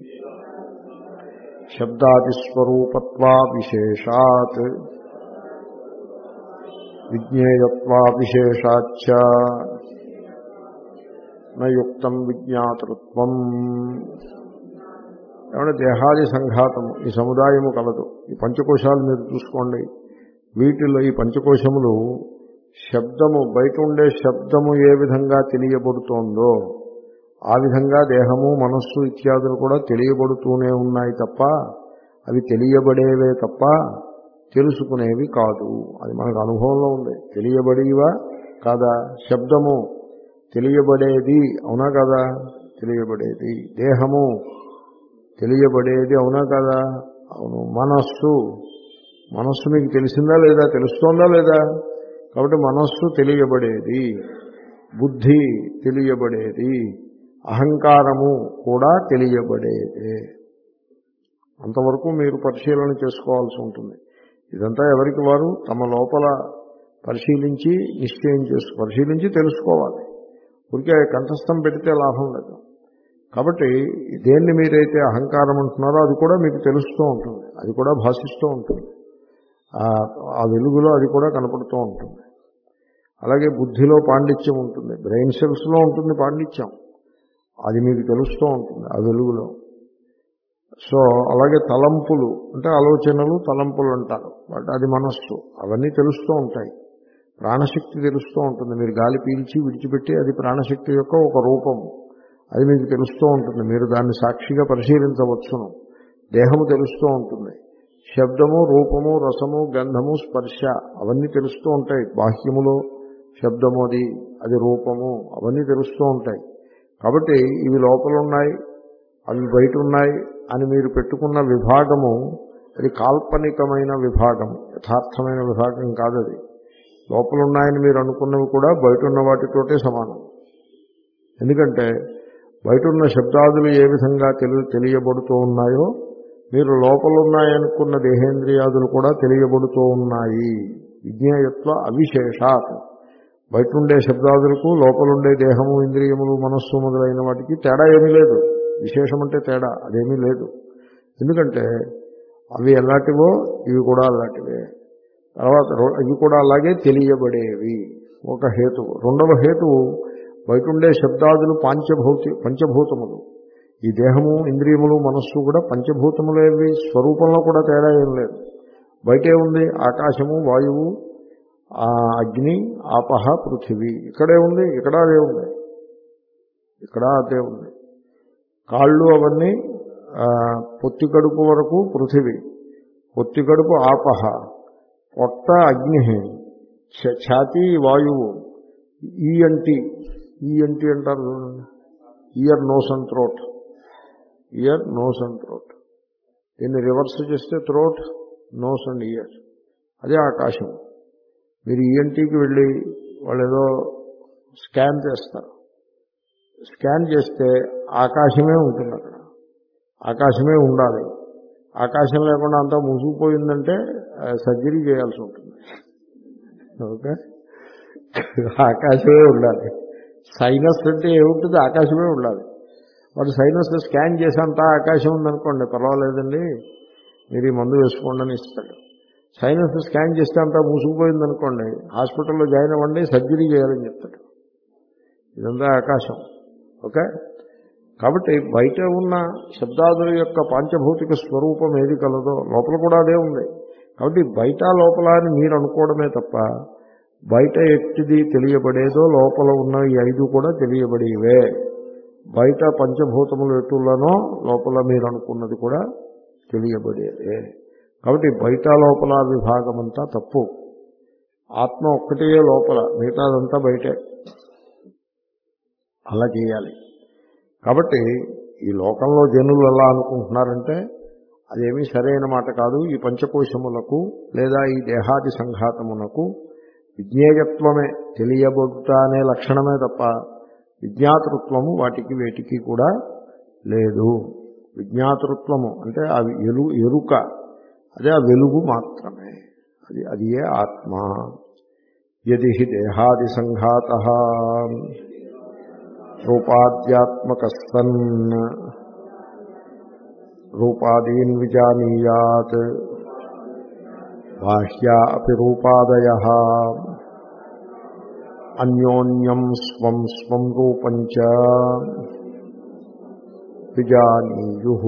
[SPEAKER 1] శబ్దాది స్వరూపత్వా విశేషాత్ విజ్ఞేయత్వా విశేషాచ్చ నయుక్తం విజ్ఞాతృత్వం. ఏమంటే దేహాది సంఘాతము, ఈ సముదాయము కలదు. ఈ పంచకోశాలు మీరు చూసుకోండి. వీటిలో ఈ పంచకోశములు శబ్దము, బయట ఉండే శబ్దము ఏ విధంగా తెలియబడుతోందో ఆ విధంగా దేహము మనస్సు ఇత్యాదులు కూడా తెలియబడుతూనే ఉన్నాయి తప్ప అవి తెలియబడేవే తప్ప తెలుసుకునేవి కాదు. అది మనకు అనుభవంలో ఉంది. తెలియబడేవా కాదా? శబ్దము తెలియబడేది అవునా కదా? తెలియబడేది. దేహము తెలియబడేది అవునా కదా? అవును. మనస్సు మనస్సు మీకు తెలిసిందా లేదా? తెలుస్తోందా లేదా? కాబట్టి మనస్సు తెలియబడేది, బుద్ధి తెలియబడేది, అహంకారము కూడా తెలియబడేదే. అంతవరకు మీరు పరిశీలన చేసుకోవాల్సి ఉంటుంది. ఇదంతా ఎవరికి వారు తమ లోపల పరిశీలించి నిశ్చయం చేసు పరిశీలించి తెలుసుకోవాలి. ఊరికే కంఠస్థం పెడితే లాభం లేదు. కాబట్టి దేన్ని మీరైతే అహంకారం అంటున్నారో అది కూడా మీకు తెలుస్తూ ఉంటుంది, అది కూడా భాషిస్తూ ఉంటుంది, ఆ వెలుగులో అది కూడా కనపడుతూ ఉంటుంది. అలాగే బుద్ధిలో పాండిత్యం ఉంటుంది, బ్రెయిన్ సెల్స్లో ఉంటుంది పాండిత్యం, అది మీకు తెలుస్తూ ఉంటుంది ఆ వెలుగులో. సో అలాగే తలంపులు అంటే ఆలోచనలు తలంపులు అంటారు, బట్ అది మనస్సు. అవన్నీ తెలుస్తూ ఉంటాయి. ప్రాణశక్తి తెలుస్తూ ఉంటుంది. మీరు గాలి పీల్చి విడిచిపెట్టి అది ప్రాణశక్తి యొక్క ఒక రూపము, అది మీకు తెలుస్తూ ఉంటుంది. మీరు దాన్ని సాక్షిగా పరిశీలించవచ్చును. దేహము తెలుస్తూ ఉంటుంది. శబ్దము, రూపము, రసము, గంధము, స్పర్శ అవన్నీ తెలుస్తూ ఉంటాయి. బాహ్యములో శబ్దము అది అది రూపము అవన్నీ తెలుస్తూ ఉంటాయి. కాబట్టి ఇవి లోపల ఉన్నాయి, అవి బయట ఉన్నాయి అని మీరు పెట్టుకున్న విభాగము అది కాల్పనికమైన విభాగం, యథార్థమైన విభాగం కాదు. అది లోపల ఉన్నాయని మీరు అనుకున్నవి కూడా బయట ఉన్న వాటితోటే సమానం. ఎందుకంటే బయట ఉన్న శబ్దాదులు ఏ విధంగా తెలి తెలియబడుతూ ఉన్నాయో మీరు లోపల ఉన్నాయనుకున్న దేహేంద్రియాదులు కూడా తెలియబడుతూ ఉన్నాయి. విజ్ఞేయత్వ అవిశేషాత్. బయట ఉండే శబ్దాదులకు లోపలుండే దేహము, ఇంద్రియములు, మనస్సు మొదలైన వాటికి తేడా ఏమీ లేదు. విశేషం అంటే తేడా అదేమీ లేదు. ఎందుకంటే అవి ఎలాంటివో ఇవి కూడా అలాంటివే. తర్వాత ఇవి కూడా అలాగే తెలియబడేవి. ఒక హేతువు. రెండవ హేతువు బయట ఉండే శబ్దాదులు పంచభౌతి పంచభూతములు. ఈ దేహము, ఇంద్రియములు, మనస్సు కూడా పంచభూతములేవి. స్వరూపంలో కూడా తేడా ఏం లేదు. బయటే ఉంది ఆకాశము, వాయువు, అగ్ని, ఆపహ, పృథివీ. ఇక్కడే ఉంది, ఇక్కడ అదే ఉంది, ఇక్కడ అదే ఉంది. కాళ్ళు అవన్నీ పొత్తి కడుపు వరకు పృథివీ, పొత్తి కడుపు ఆపహ, పొట్ట అగ్ని, ఛాతీ వాయువు, ఈ అంటి ఈ అంటి అంటారు చూడండి, ear, nose and throat, ear, nose and throat. దీన్ని రివర్స్ చేస్తే థ్రోట్, నోస్ అండ్ ఇయర్, అదే ఆకాశం. మీరు ఈఎన్టీకి వెళ్ళి వాళ్ళు ఏదో స్కాన్ చేస్తారు. స్కాన్ చేస్తే ఆకాశమే ఉంటుంది. అక్కడ ఆకాశమే ఉండాలి. ఆకాశం లేకుండా అంతా మూసుకుపోయిందంటే సర్జరీ చేయాల్సి ఉంటుంది. ఓకే, ఆకాశమే ఉండాలి. సైనస్ అంటే ఏముంటుంది? ఆకాశమే ఉండాలి. వాడు సైనస్ స్కాన్ చేసేంత ఆకాశం ఉందనుకోండి, పర్వాలేదండి మీరు ఈ మందు వేసుకోండి అని ఇస్తాడు. సైనస్ స్కాన్ చేస్తే అంతా మూసుకుపోయిందనుకోండి, హాస్పిటల్లో జాయిన్ అవ్వండి, సర్జరీ చేయాలని చెప్తాడు. ఇదంతా ఆకాశం. ఓకే, కాబట్టి బయట ఉన్న శబ్దాదుల యొక్క పాంచభౌతిక స్వరూపం ఏది కలదో లోపల కూడా అదే ఉంది. కాబట్టి బయట లోపల అని మీరు అనుకోవడమే తప్ప బయట ఎట్టిది తెలియబడేదో లోపల ఉన్న ఈ ఐదు కూడా తెలియబడేవే. బయట పంచభూతములు ఎటులనో లోపల మీరు అనుకున్నది కూడా తెలియబడేదే. కాబట్టి బయట లోపల విభాగం అంతా తప్పు. ఆత్మ ఒక్కటే లోపల, మిగతాదంతా బయటే. అలా చేయాలి. కాబట్టి ఈ లోకంలో జనులు ఎలా అనుకుంటున్నారంటే అదేమీ సరైన మాట కాదు. ఈ పంచకోశములకు లేదా ఈ దేహాది సంఘాతమునకు విజ్ఞేయత్వమే, తెలియబడుట అనే లక్షణమే తప్ప విజ్ఞాతృత్వము వాటికి వేటికి కూడా లేదు. విజ్ఞాతృత్వము అంటే ఆ ఎలు ఎరుక అదే ఆ వెలుగు మాత్రమే. అది అది ఏ ఆత్మ. యది దేహాది సంఘాతః రూపాద్యాత్మక సన్ రూపాదీన్ విజానీయాత్ బాహ్యా అపి రూపాదయః అన్యోన్యం స్వం స్వం రూపం చ విజానీయుః.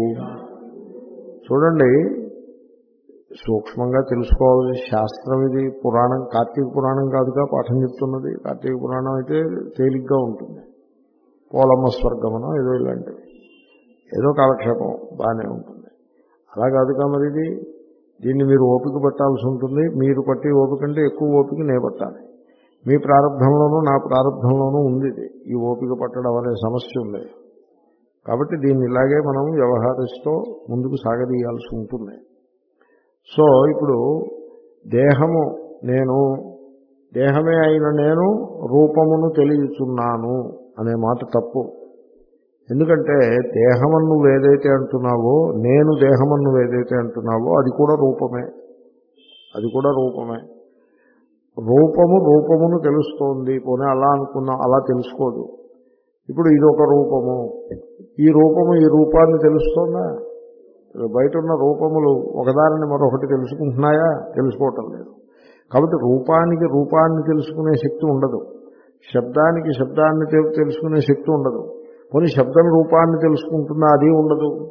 [SPEAKER 1] చూడండి, సూక్ష్మంగా తెలుసుకోవాలి. శాస్త్రం ఇది. పురాణం కార్తీక పురాణం కాదుగా పాఠం చెప్తున్నది. కార్తీక పురాణం అయితే తేలిగ్గా ఉంటుంది. పోలమ్మ స్వర్గమనో ఏదో ఇలాంటివి, ఏదో కాలక్షేపం బాగానే ఉంటుంది. అలా కాదుగా మరి ఇది. దీన్ని మీరు ఓపిక పట్టాల్సి ఉంటుంది. మీరు పట్టి ఓపిక అంటే ఎక్కువ ఓపిక నే పట్టాలి. మీ ప్రారంభంలోనూ నా ప్రారంభంలోనూ ఉంది ఇది. ఈ ఓపిక పట్టడం అనే సమస్య ఉంది. కాబట్టి దీన్ని ఇలాగే మనం వ్యవహరిస్తూ ముందుకు సాగదీయాల్సి ఉంటుంది. సో ఇప్పుడు దేహము నేను, దేహమే అయిన నేను రూపమును తెలియచున్నాను అనే మాట తప్పు. ఎందుకంటే దేహమను నువ్వు ఏదైతే అంటున్నావో, నేను దేహమను నువ్వు ఏదైతే అంటున్నావో అది కూడా రూపమే. అది కూడా రూపమే. రూపము రూపమును తెలుస్తోంది. పోనీ అలా అనుకున్నా, అలా తెలుసుకోదు. ఇప్పుడు ఇదొక రూపము, ఈ రూపము ఈ రూపాన్ని తెలుస్తోందా? బయట ఉన్న రూపములు ఒకదానిని మరొకటి తెలుసుకుంటున్నాయా? తెలుసుకోవటం లేదు. కాబట్టి రూపానికి రూపాన్ని తెలుసుకునే శక్తి ఉండదు. శబ్దానికి శబ్దాన్ని తెలుసుకునే శక్తి ఉండదు. పోనీ శబ్దం రూపాన్ని తెలుసుకుంటున్నా, అది ఉండదు.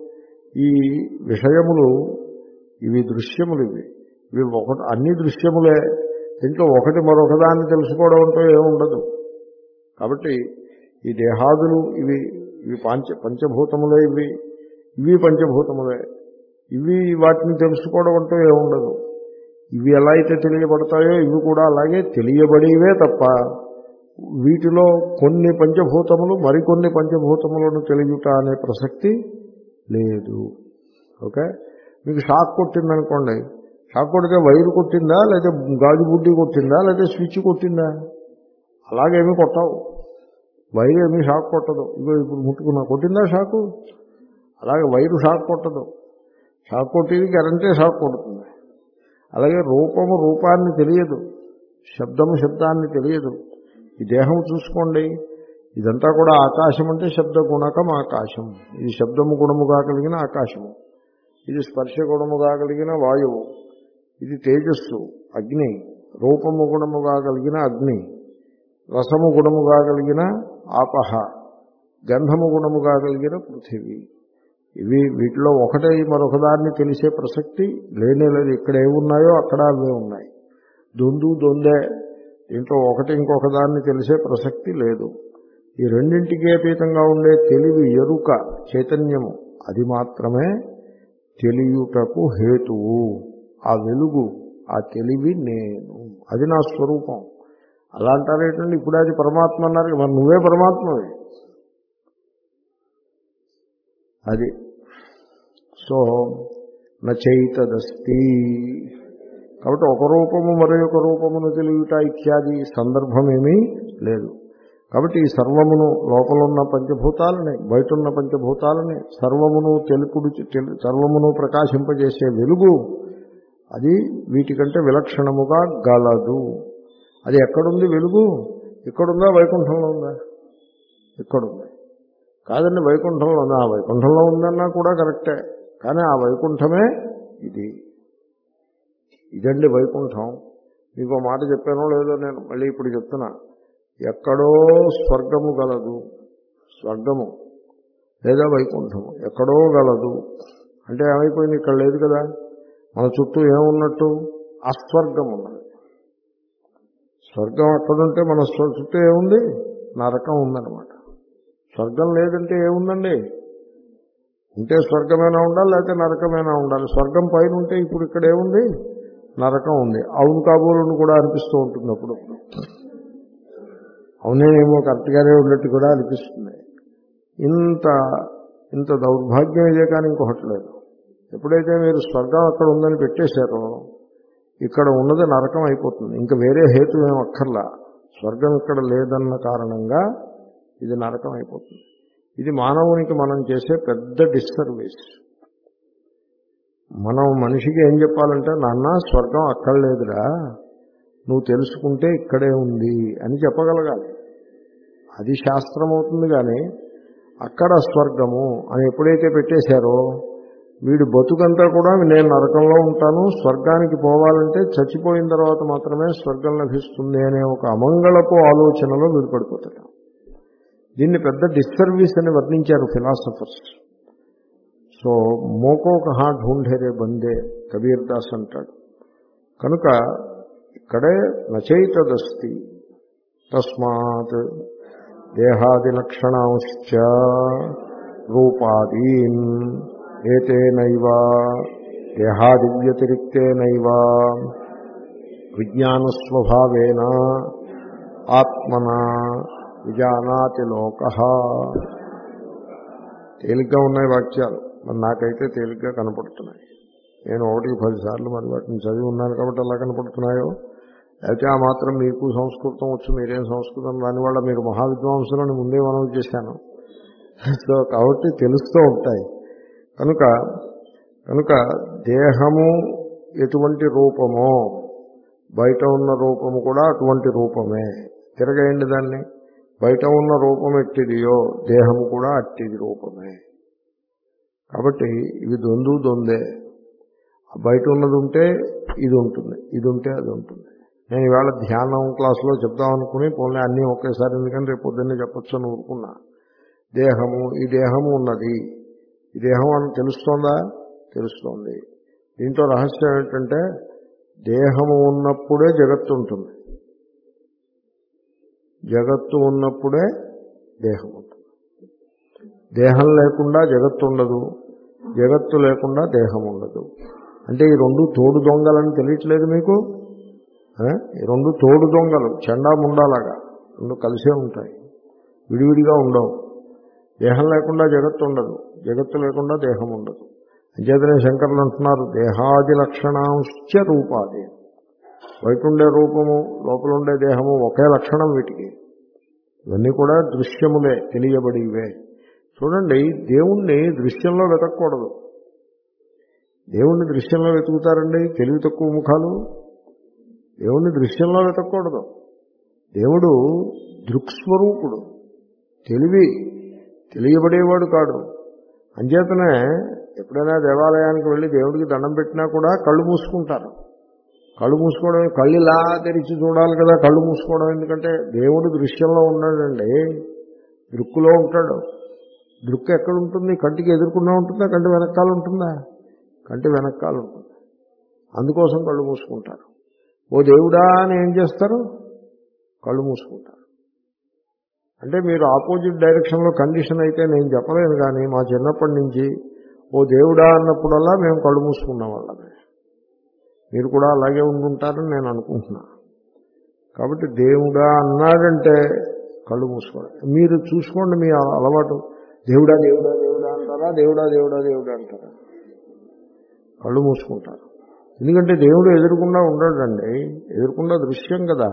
[SPEAKER 1] ఈ విషయములు ఇవి దృశ్యములు, ఇవి ఇవి ఒకటి అన్ని దృశ్యములే. దీంట్లో ఒకటి మరొకదాన్ని తెలుసుకోవడం అంటూ ఏముండదు. కాబట్టి ఈ దేహాదులు ఇవి ఇవి పంచ పంచభూతములే, ఇవి ఇవి పంచభూతములే, ఇవి వాటిని తెలుసుకోవడం అంటూ ఏముండదు. ఇవి ఎలా అయితే తెలియబడతాయో ఇవి కూడా అలాగే తెలియబడేవే తప్ప వీటిలో కొన్ని పంచభూతములు మరికొన్ని పంచభూతములను తెలియట అనే ప్రసక్తి లేదు. ఓకే, మీకు షాక్ కొట్టిందనుకోండి, షాక్ కొడితే వైరు కొట్టిందా, లేదా గాజు బుడ్డి కొట్టిందా, లేదా స్విచ్ కొట్టిందా? అలాగేమీ కొట్టవు. వైరు ఏమీ షాక్ కొట్టదు. ఇగో ఇప్పుడు ముట్టుకున్నా కొట్టిందా షాకు? అలాగే వైరు షాక్ కొట్టదు. షాక్ కొట్టేది కరెంటే షాక్ కొడుతుంది. అలాగే రూపము రూపాన్ని తెలియదు, శబ్దము శబ్దాన్ని తెలియదు. ఈ దేహం చూసుకోండి, ఇదంతా కూడా ఆకాశం అంటే శబ్ద గుణకం ఆకాశం. ఇది శబ్దము గుణముగా కలిగిన ఆకాశము, ఇది స్పర్శ గుణముగా కలిగిన వాయువు, ఇది తేజస్సు అగ్ని, రూపము గుణముగా కలిగిన అగ్ని, రసము గుణముగా కలిగిన ఆపహ, గంధము గుణముగా కలిగిన పృథివీ. ఇవి వీటిలో ఒకటే మరొకదాన్ని తెలిసే ప్రసక్తి లేనే లేదు. ఇక్కడ ఏమున్నాయో అక్కడ అవే ఉన్నాయి. దొందు దొందే, దీంట్లో ఒకటి ఇంకొక దాన్ని తెలిసే ప్రసక్తి లేదు. ఈ రెండింటికి అతీతంగా ఉండే తెలివి, ఎరుక, చైతన్యము, అది మాత్రమే తెలియుటకు హేతువు. ఆ వెలుగు, ఆ తెలివి నేను, అది నా స్వరూపం. అలా అంటారేటండి, ఇప్పుడు అది పరమాత్మ అన్నారు, మరి నువ్వే పరమాత్మవే. అది సో నచైతదస్తి. కాబట్టి ఒక రూపము మరొక రూపమును తెలియట ఇత్యాది సందర్భమేమీ లేదు. కాబట్టి ఈ సర్వమును, లోపలున్న పంచభూతాలని, బయట ఉన్న పంచభూతాలని సర్వమును తెలుపుడు సర్వమును ప్రకాశింపజేసే వెలుగు, అది వీటికంటే విలక్షణముగా గలదు. అది ఎక్కడుంది వెలుగు? ఇక్కడుందా, వైకుంఠంలో ఉందా? ఇక్కడుంది. కాదండి వైకుంఠంలో ఉందా? వైకుంఠంలో ఉందన్నా కూడా కరెక్టే, కానీ ఆ వైకుంఠమే ఇది. ఇదండి వైకుంఠం. మీకు మాట చెప్పానో లేదో నేను మళ్ళీ ఇప్పుడు చెప్తున్నా. ఎక్కడో స్వర్గము గలదు, స్వర్గము లేదా వైకుంఠము ఎక్కడో గలదు అంటే ఏమైపోయింది? ఇక్కడ లేదు కదా. మన చుట్టూ ఏమున్నట్టు? అస్వర్గం ఉన్నది. స్వర్గం ఎక్కడుంటే మన చుట్టూ ఏముంది? నరకం ఉందన్నమాట. స్వర్గం లేదంటే ఏముందండి? ఉంటే స్వర్గమైనా ఉండాలి, లేకపోతే నరకమైనా ఉండాలి. స్వర్గం పైన ఉంటే ఇప్పుడు ఇక్కడ ఏముంది? నరకం ఉంది. అవును కాబోలు కూడా అనిపిస్తూ ఉంటుంది అప్పుడు. అవునేమో కరెక్ట్గానే ఉన్నట్టు కూడా అనిపిస్తుంది. ఇంత ఇంత దౌర్భాగ్యం ఇదే కానీ ఇంకొకటి లేదు. ఎప్పుడైతే మీరు స్వర్గం అక్కడ ఉందని పెట్టేశారో ఇక్కడ ఉన్నది నరకం అయిపోతుంది. ఇంకా వేరే హేతు ఏం అక్కర్లా. స్వర్గం ఇక్కడ లేదన్న కారణంగా ఇది నరకం అయిపోతుంది. ఇది మానవునికి మనం చేసే పెద్ద డిస్సర్వీస్. మనం మనిషికి ఏం చెప్పాలంటే, నాన్న స్వర్గం అక్కడ లేదురా, నువ్వు తెలుసుకుంటే ఇక్కడే ఉంది అని చెప్పగలగాలి. అది శాస్త్రం అవుతుంది. కానీ అక్కడ స్వర్గము అని ఎప్పుడైతే పెట్టేశారో వీడు బతుకంతా కూడా నేను నరకంలో ఉంటాను, స్వర్గానికి పోవాలంటే చచ్చిపోయిన తర్వాత మాత్రమే స్వర్గం లభిస్తుంది అనే ఒక అమంగళపు ఆలోచనలో వీడు పడిపోతాడు. దీన్ని పెద్ద డిస్సర్వీస్ అని వర్ణించారు ఫిలాసఫర్స్. సో మోకో కహా ఢూంఢేరే బందే కబీర్ దాస్ అంటాడు. కనుక ఇక్కడే నచైతదస్తి తస్మాత్ దేహాది లక్షణాంశ్చ రూపాదీన్ ఏతేనైవ దేహాది వ్యతిరిక్తేనైవ విజ్ఞానస్వభావేన ఆత్మనా విజానాతి లోకః. తేలిగ్గా ఉన్నాయి వాక్యాలు, మరి నాకైతే తేలిగ్గా కనపడుతున్నాయి. నేను ఒకటికి పదిసార్లు మరి వాటిని చదివి ఉన్నాను కాబట్టి అలా కనపడుతున్నాయో, అయితే ఆ మాత్రం మీకు సంస్కృతం వచ్చు, మీరేం సంస్కృతం దానివల్ల మీరు మహావిద్వాంసులను ముందే మనం చేశాను. సో కాబట్టి తెలుస్తూ ఉంటాయి. కనుక కనుక దేహము ఎటువంటి రూపమో బయట ఉన్న రూపము కూడా అటువంటి రూపమే. తిరగేయండి దాన్ని. బయట ఉన్న రూపం ఎట్టిదియో దేహము కూడా అట్టిది రూపమే. కాబట్టి ఇవి దొందు దొందే. బయట ఉన్నది ఉంటే ఇది ఉంటుంది, ఇది ఉంటే అది ఉంటుంది. నేను ఇవాళ ధ్యానం క్లాసులో చెప్దామనుకుని పోలే అన్నీ ఒకేసారి, ఎందుకంటే రేపు పొద్దున్నే చెప్పొచ్చు అని ఊరుకున్నా. దేహము, ఈ దేహము ఉన్నది, ఈ దేహం అని తెలుస్తోందా? తెలుస్తోంది. దీంట్లో రహస్యం ఏంటంటే దేహము ఉన్నప్పుడే జగత్తు ఉంటుంది, జగత్తు ఉన్నప్పుడే దేహం ఉంటుంది. దేహం లేకుండా జగత్తు ఉండదు, జగత్తు లేకుండా దేహం ఉండదు. అంటే ఈ రెండు తోడు దొంగలని తెలియట్లేదు మీకు? ఈ రెండు తోడు దొంగలు చెండా ముండాలాగా రెండు కలిసే ఉంటాయి, విడివిడిగా ఉండవు. దేహం లేకుండా జగత్తు ఉండదు, జగత్తు లేకుండా దేహం ఉండదు. అంచేతనే శంకరులు అంటున్నారు దేహాది లక్షణాంశ్చ రూపాది. బయట ఉండే రూపము లోపల ఉండే దేహము ఒకే లక్షణం వీటికి. ఇవన్నీ కూడా దృశ్యములే, తెలియబడివే. చూడండి, దేవుణ్ణి దృశ్యంలో వెతకూడదు. దేవుణ్ణి దృశ్యంలో వెతుకుతారండి తెలివి తక్కువ ముఖాలు. దేవుణ్ణి దృశ్యంలో వెతకూడదు. దేవుడు దృక్స్వరూపుడు, తెలివి తెలియబడేవాడు కాడు. అంచేతనే ఎప్పుడైనా దేవాలయానికి వెళ్ళి దేవుడికి దండం పెట్టినా కూడా కళ్ళు మూసుకుంటారు. కళ్ళు మూసుకోవడం, కళ్ళు ఇలా తెరిచి చూడాలి కదా, కళ్ళు మూసుకోవడం ఎందుకంటే దేవుడు దృశ్యంలో ఉన్నాడండి, దృక్కులో ఉంటాడు. దృక్కు ఎక్కడ ఉంటుంది? కంటికి ఎదుర్కొన్నా ఉంటుందా, కంటి వెనకాల ఉంటుందా? కంటి వెనకాల ఉంటుంది. అందుకోసం కళ్ళు మూసుకుంటారు. ఓ దేవుడా అని ఏం చేస్తారు? కళ్ళు మూసుకుంటారు. అంటే మీరు ఆపోజిట్ డైరెక్షన్లో కండిషన్ అయితే నేను చెప్పలేను, కానీ మా చిన్నప్పటి నుంచి ఓ దేవుడా అన్నప్పుడల్లా మేము కళ్ళు మూసుకున్న వాళ్ళమే. మీరు కూడా అలాగే ఉండుంటారని నేను అనుకుంటున్నా. కాబట్టి దేవుడా అన్నాడంటే కళ్ళు మూసుకోండి. మీరు చూసుకోండి, మీ అలవాటు దేవుడా దేవుడా దేవుడా అంటారా, దేవుడా దేవుడా దేవుడా అంటారా? కళ్ళు మూసుకుంటారు. ఎందుకంటే దేవుడు ఎదురుకుండా ఉండడండి, ఎదురుకుండా దృశ్యం కదా.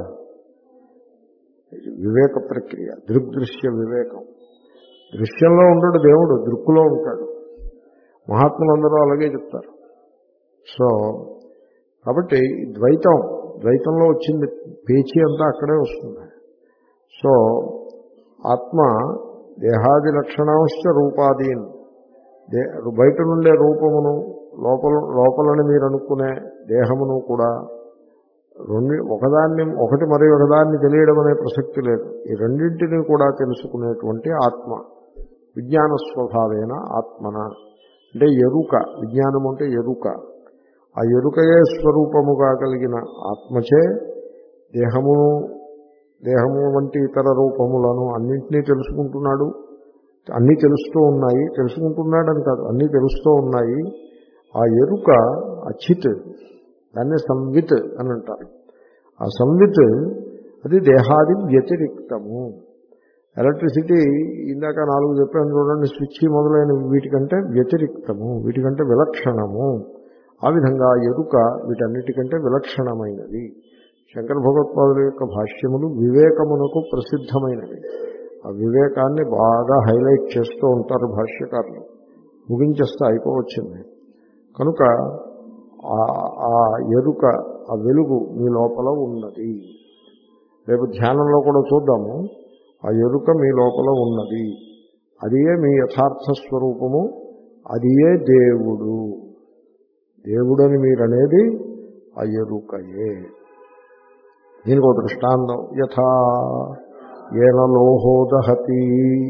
[SPEAKER 1] వివేక ప్రక్రియ, దృగ్దృశ్య వివేకం. దృశ్యంలో ఉండడు దేవుడు, దృక్కులో ఉంటాడు. మహాత్ములందరూ అలాగే చెప్తారు. సో కాబట్టి ద్వైతం, ద్వైతంలో వచ్చింది పేచీ అంతా అక్కడే వస్తుంది. సో ఆత్మ దేహాది లక్షణాంశ రూపాదీన్, దే బయట నుండే రూపమును లోపల లోపలని మీరు అనుకునే దేహమును కూడా రెండు ఒకదాన్ని ఒకటి మరి ఒకదాన్ని తెలియడం అనే ప్రసక్తి లేదు. ఈ రెండింటినీ కూడా తెలుసుకునేటువంటి ఆత్మ విజ్ఞాన స్వభావేన ఆత్మన, అంటే ఎరుక. విజ్ఞానం అంటే ఎరుక. ఆ ఎరుకయే స్వరూపముగా కలిగిన ఆత్మచే దేహమును దేహము వంటి ఇతర రూపములను అన్నింటినీ తెలుసుకుంటున్నాడు. అన్నీ తెలుస్తూ ఉన్నాయి, తెలుసుకుంటున్నాడని కాదు, అన్నీ తెలుస్తూ ఉన్నాయి. ఆ ఎరుక అచిత్, దాన్నే సంవిత్ అని అంటారు. ఆ సంవిత్ అది దేహాది వ్యతిరిక్తము. ఎలక్ట్రిసిటీ ఇందాక నాలుగు చెప్పాను చూడండి, స్విచ్ మొదలైన వీటికంటే వ్యతిరిక్తము, వీటికంటే విలక్షణము. ఆ విధంగా ఎరుక వీటన్నిటికంటే విలక్షణమైనది. శంకర భగవత్పాదుల యొక్క భాష్యములు వివేకమునకు ప్రసిద్ధమైనవి. ఆ వివేకాన్ని బాగా హైలైట్ చేస్తూ ఉంటారు భాష్యకారులు. ముగించేస్తే అయిపోవచ్చింది. కనుక ఆ ఎరుక, ఆ వెలుగు మీ లోపల ఉన్నది. రేపు ధ్యానంలో కూడా చూద్దాము. ఆ ఎరుక మీ లోపల ఉన్నది, అదియే మీ యథార్థ స్వరూపము, అదియే దేవుడు. దేవుడని మీరనేది ఆ ఎరుకయే. దీనికి ఒక దృష్టాంతం, యథా ఏన లోహో దహతి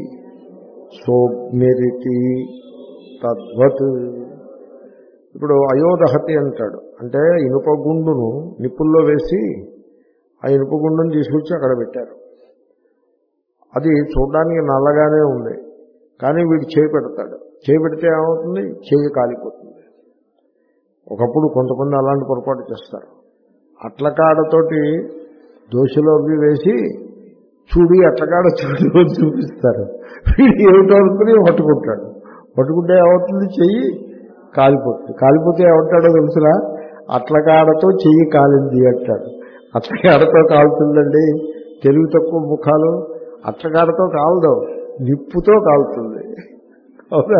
[SPEAKER 1] సోగ్నిరితి తద్వత్. ఇప్పుడు అయోదహతి అంటాడు, అంటే ఇనుప గుండును నిప్పుల్లో వేసి ఆ ఇనుప గుండును తీసుకొచ్చి అక్కడ పెట్టారు. అది చూడడానికి నల్లగానే ఉంది, కానీ వీడు చేయి పెడతాడు. చేయి పెడితే ఏమవుతుంది? చేయి కాలిపోతుంది. ఒకప్పుడు కొంతమంది అలాంటి పొరపాటు చేస్తారు. అట్లకాడతోటి దోశలో అవి వేసి చూడి అట్లకాడ చూడి చూపిస్తారు. వీడు ఏమిటో అనుకుని పట్టుకుంటాడు. పట్టుకుంటే ఏమవుతుంది? చెయ్యి కాలిపోతుంది. కాలిపోతే ఏమంటాడో తెలుసురా, అట్లకాడతో చెయ్యి కాలింది అంటాడు. అట్లకాడతో కాలుతుందండి, తెలివి తక్కువ ముఖాలు. అట్లకాడతో కాలదు, నిప్పుతో కాలుతుంది. అవునా?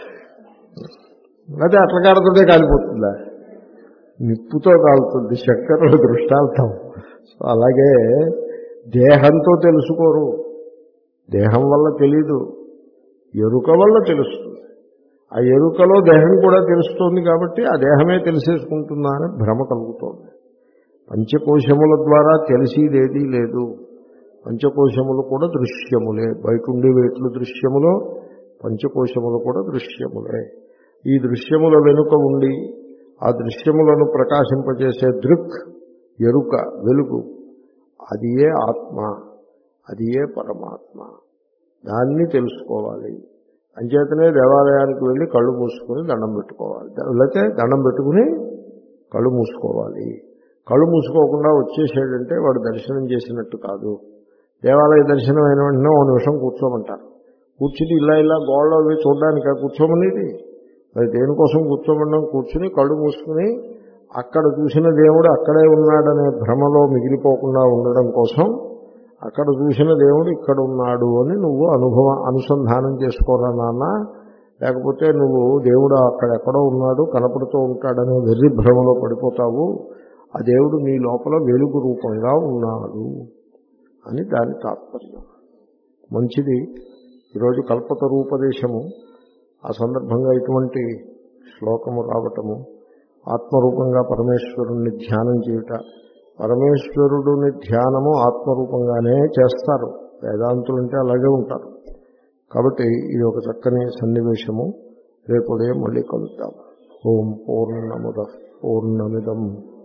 [SPEAKER 1] అదే అట్లకాడతోనే కాలిపోతుందా? నిప్పుతో కాలుతుంది. శంకరుల దృష్టాంతం. సో అలాగే దేహంతో తెలుసుకోరు, దేహం వల్ల తెలీదు, ఎరుక వల్ల తెలుస్తుంది. ఆ ఎరుకలో దేహం కూడా తెలుస్తోంది కాబట్టి ఆ దేహమే తెలిసేసుకుంటుందా అని భ్రమ కలుగుతోంది. పంచకోశముల ద్వారా తెలిసేదేదీ లేదు. పంచకోశములు కూడా దృశ్యములే. బయట ఉండే వేట్లు దృశ్యములో పంచకోశములు కూడా దృశ్యములే. ఈ దృశ్యముల వెనుక ఉండి ఆ దృశ్యములను ప్రకాశింపజేసే దృక్, ఎరుక, వెలుగు, అది ఏ ఆత్మ, అది ఏ పరమాత్మ. దాన్ని తెలుసుకోవాలి. అంచేతనే దేవాలయానికి వెళ్ళి కళ్ళు మూసుకుని దండం పెట్టుకోవాలి. లేకపోతే దండం పెట్టుకుని కళ్ళు మూసుకోవాలి. కళ్ళు మూసుకోకుండా వచ్చేసాడంటే వాడు దర్శనం చేసినట్టు కాదు. దేవాలయ దర్శనం అయిన వెంటనే ఓ నిమిషం కూర్చోమంటారు. కూర్చుని ఇలా ఇలా గోడలో అవి చూడడానికి కూర్చోమనేది. మరి దేనికోసం కూర్చోమన్నాం? కూర్చుని కళ్ళు మూసుకుని అక్కడ చూసిన దేవుడు అక్కడే ఉన్నాడనే భ్రమలో మిగిలిపోకుండా ఉండడం కోసం అక్కడ చూసిన దేవుడు ఇక్కడ ఉన్నాడు అని నువ్వు అనుభవం అనుసంధానం చేసుకోరా నాన్న. లేకపోతే నువ్వు దేవుడు అక్కడెక్కడో ఉన్నాడు కనపడుతూ ఉంటాడనే వెర్రి భ్రమలో పడిపోతావు. ఆ దేవుడు నీ లోపల వెలుగు రూపంగా ఉన్నాడు అని దాని తాత్పర్యం. మంచిది. ఈరోజు కల్పతరూపదేశము, ఆ సందర్భంగా ఇటువంటి శ్లోకము రావటము, ఆత్మరూపంగా పరమేశ్వరుణ్ణి ధ్యానం చేయుట. పరమేశ్వరుడిని ధ్యానము ఆత్మరూపంగానే చేస్తారు. వేదాంతులు అంటే అలాగే ఉంటారు. కాబట్టి ఇది ఒక చక్కని సన్నివేశము. రేపు ఉదయం మళ్ళీ కలుద్దాం. ఓం పూర్ణముదః పూర్ణమిదం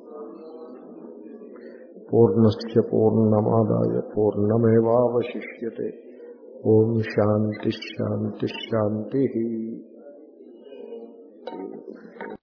[SPEAKER 1] పూర్ణస్య పూర్ణమాదాయ పూర్ణమేవావశిష్యతే. ఓం శాంతి శాంతి శాంతి.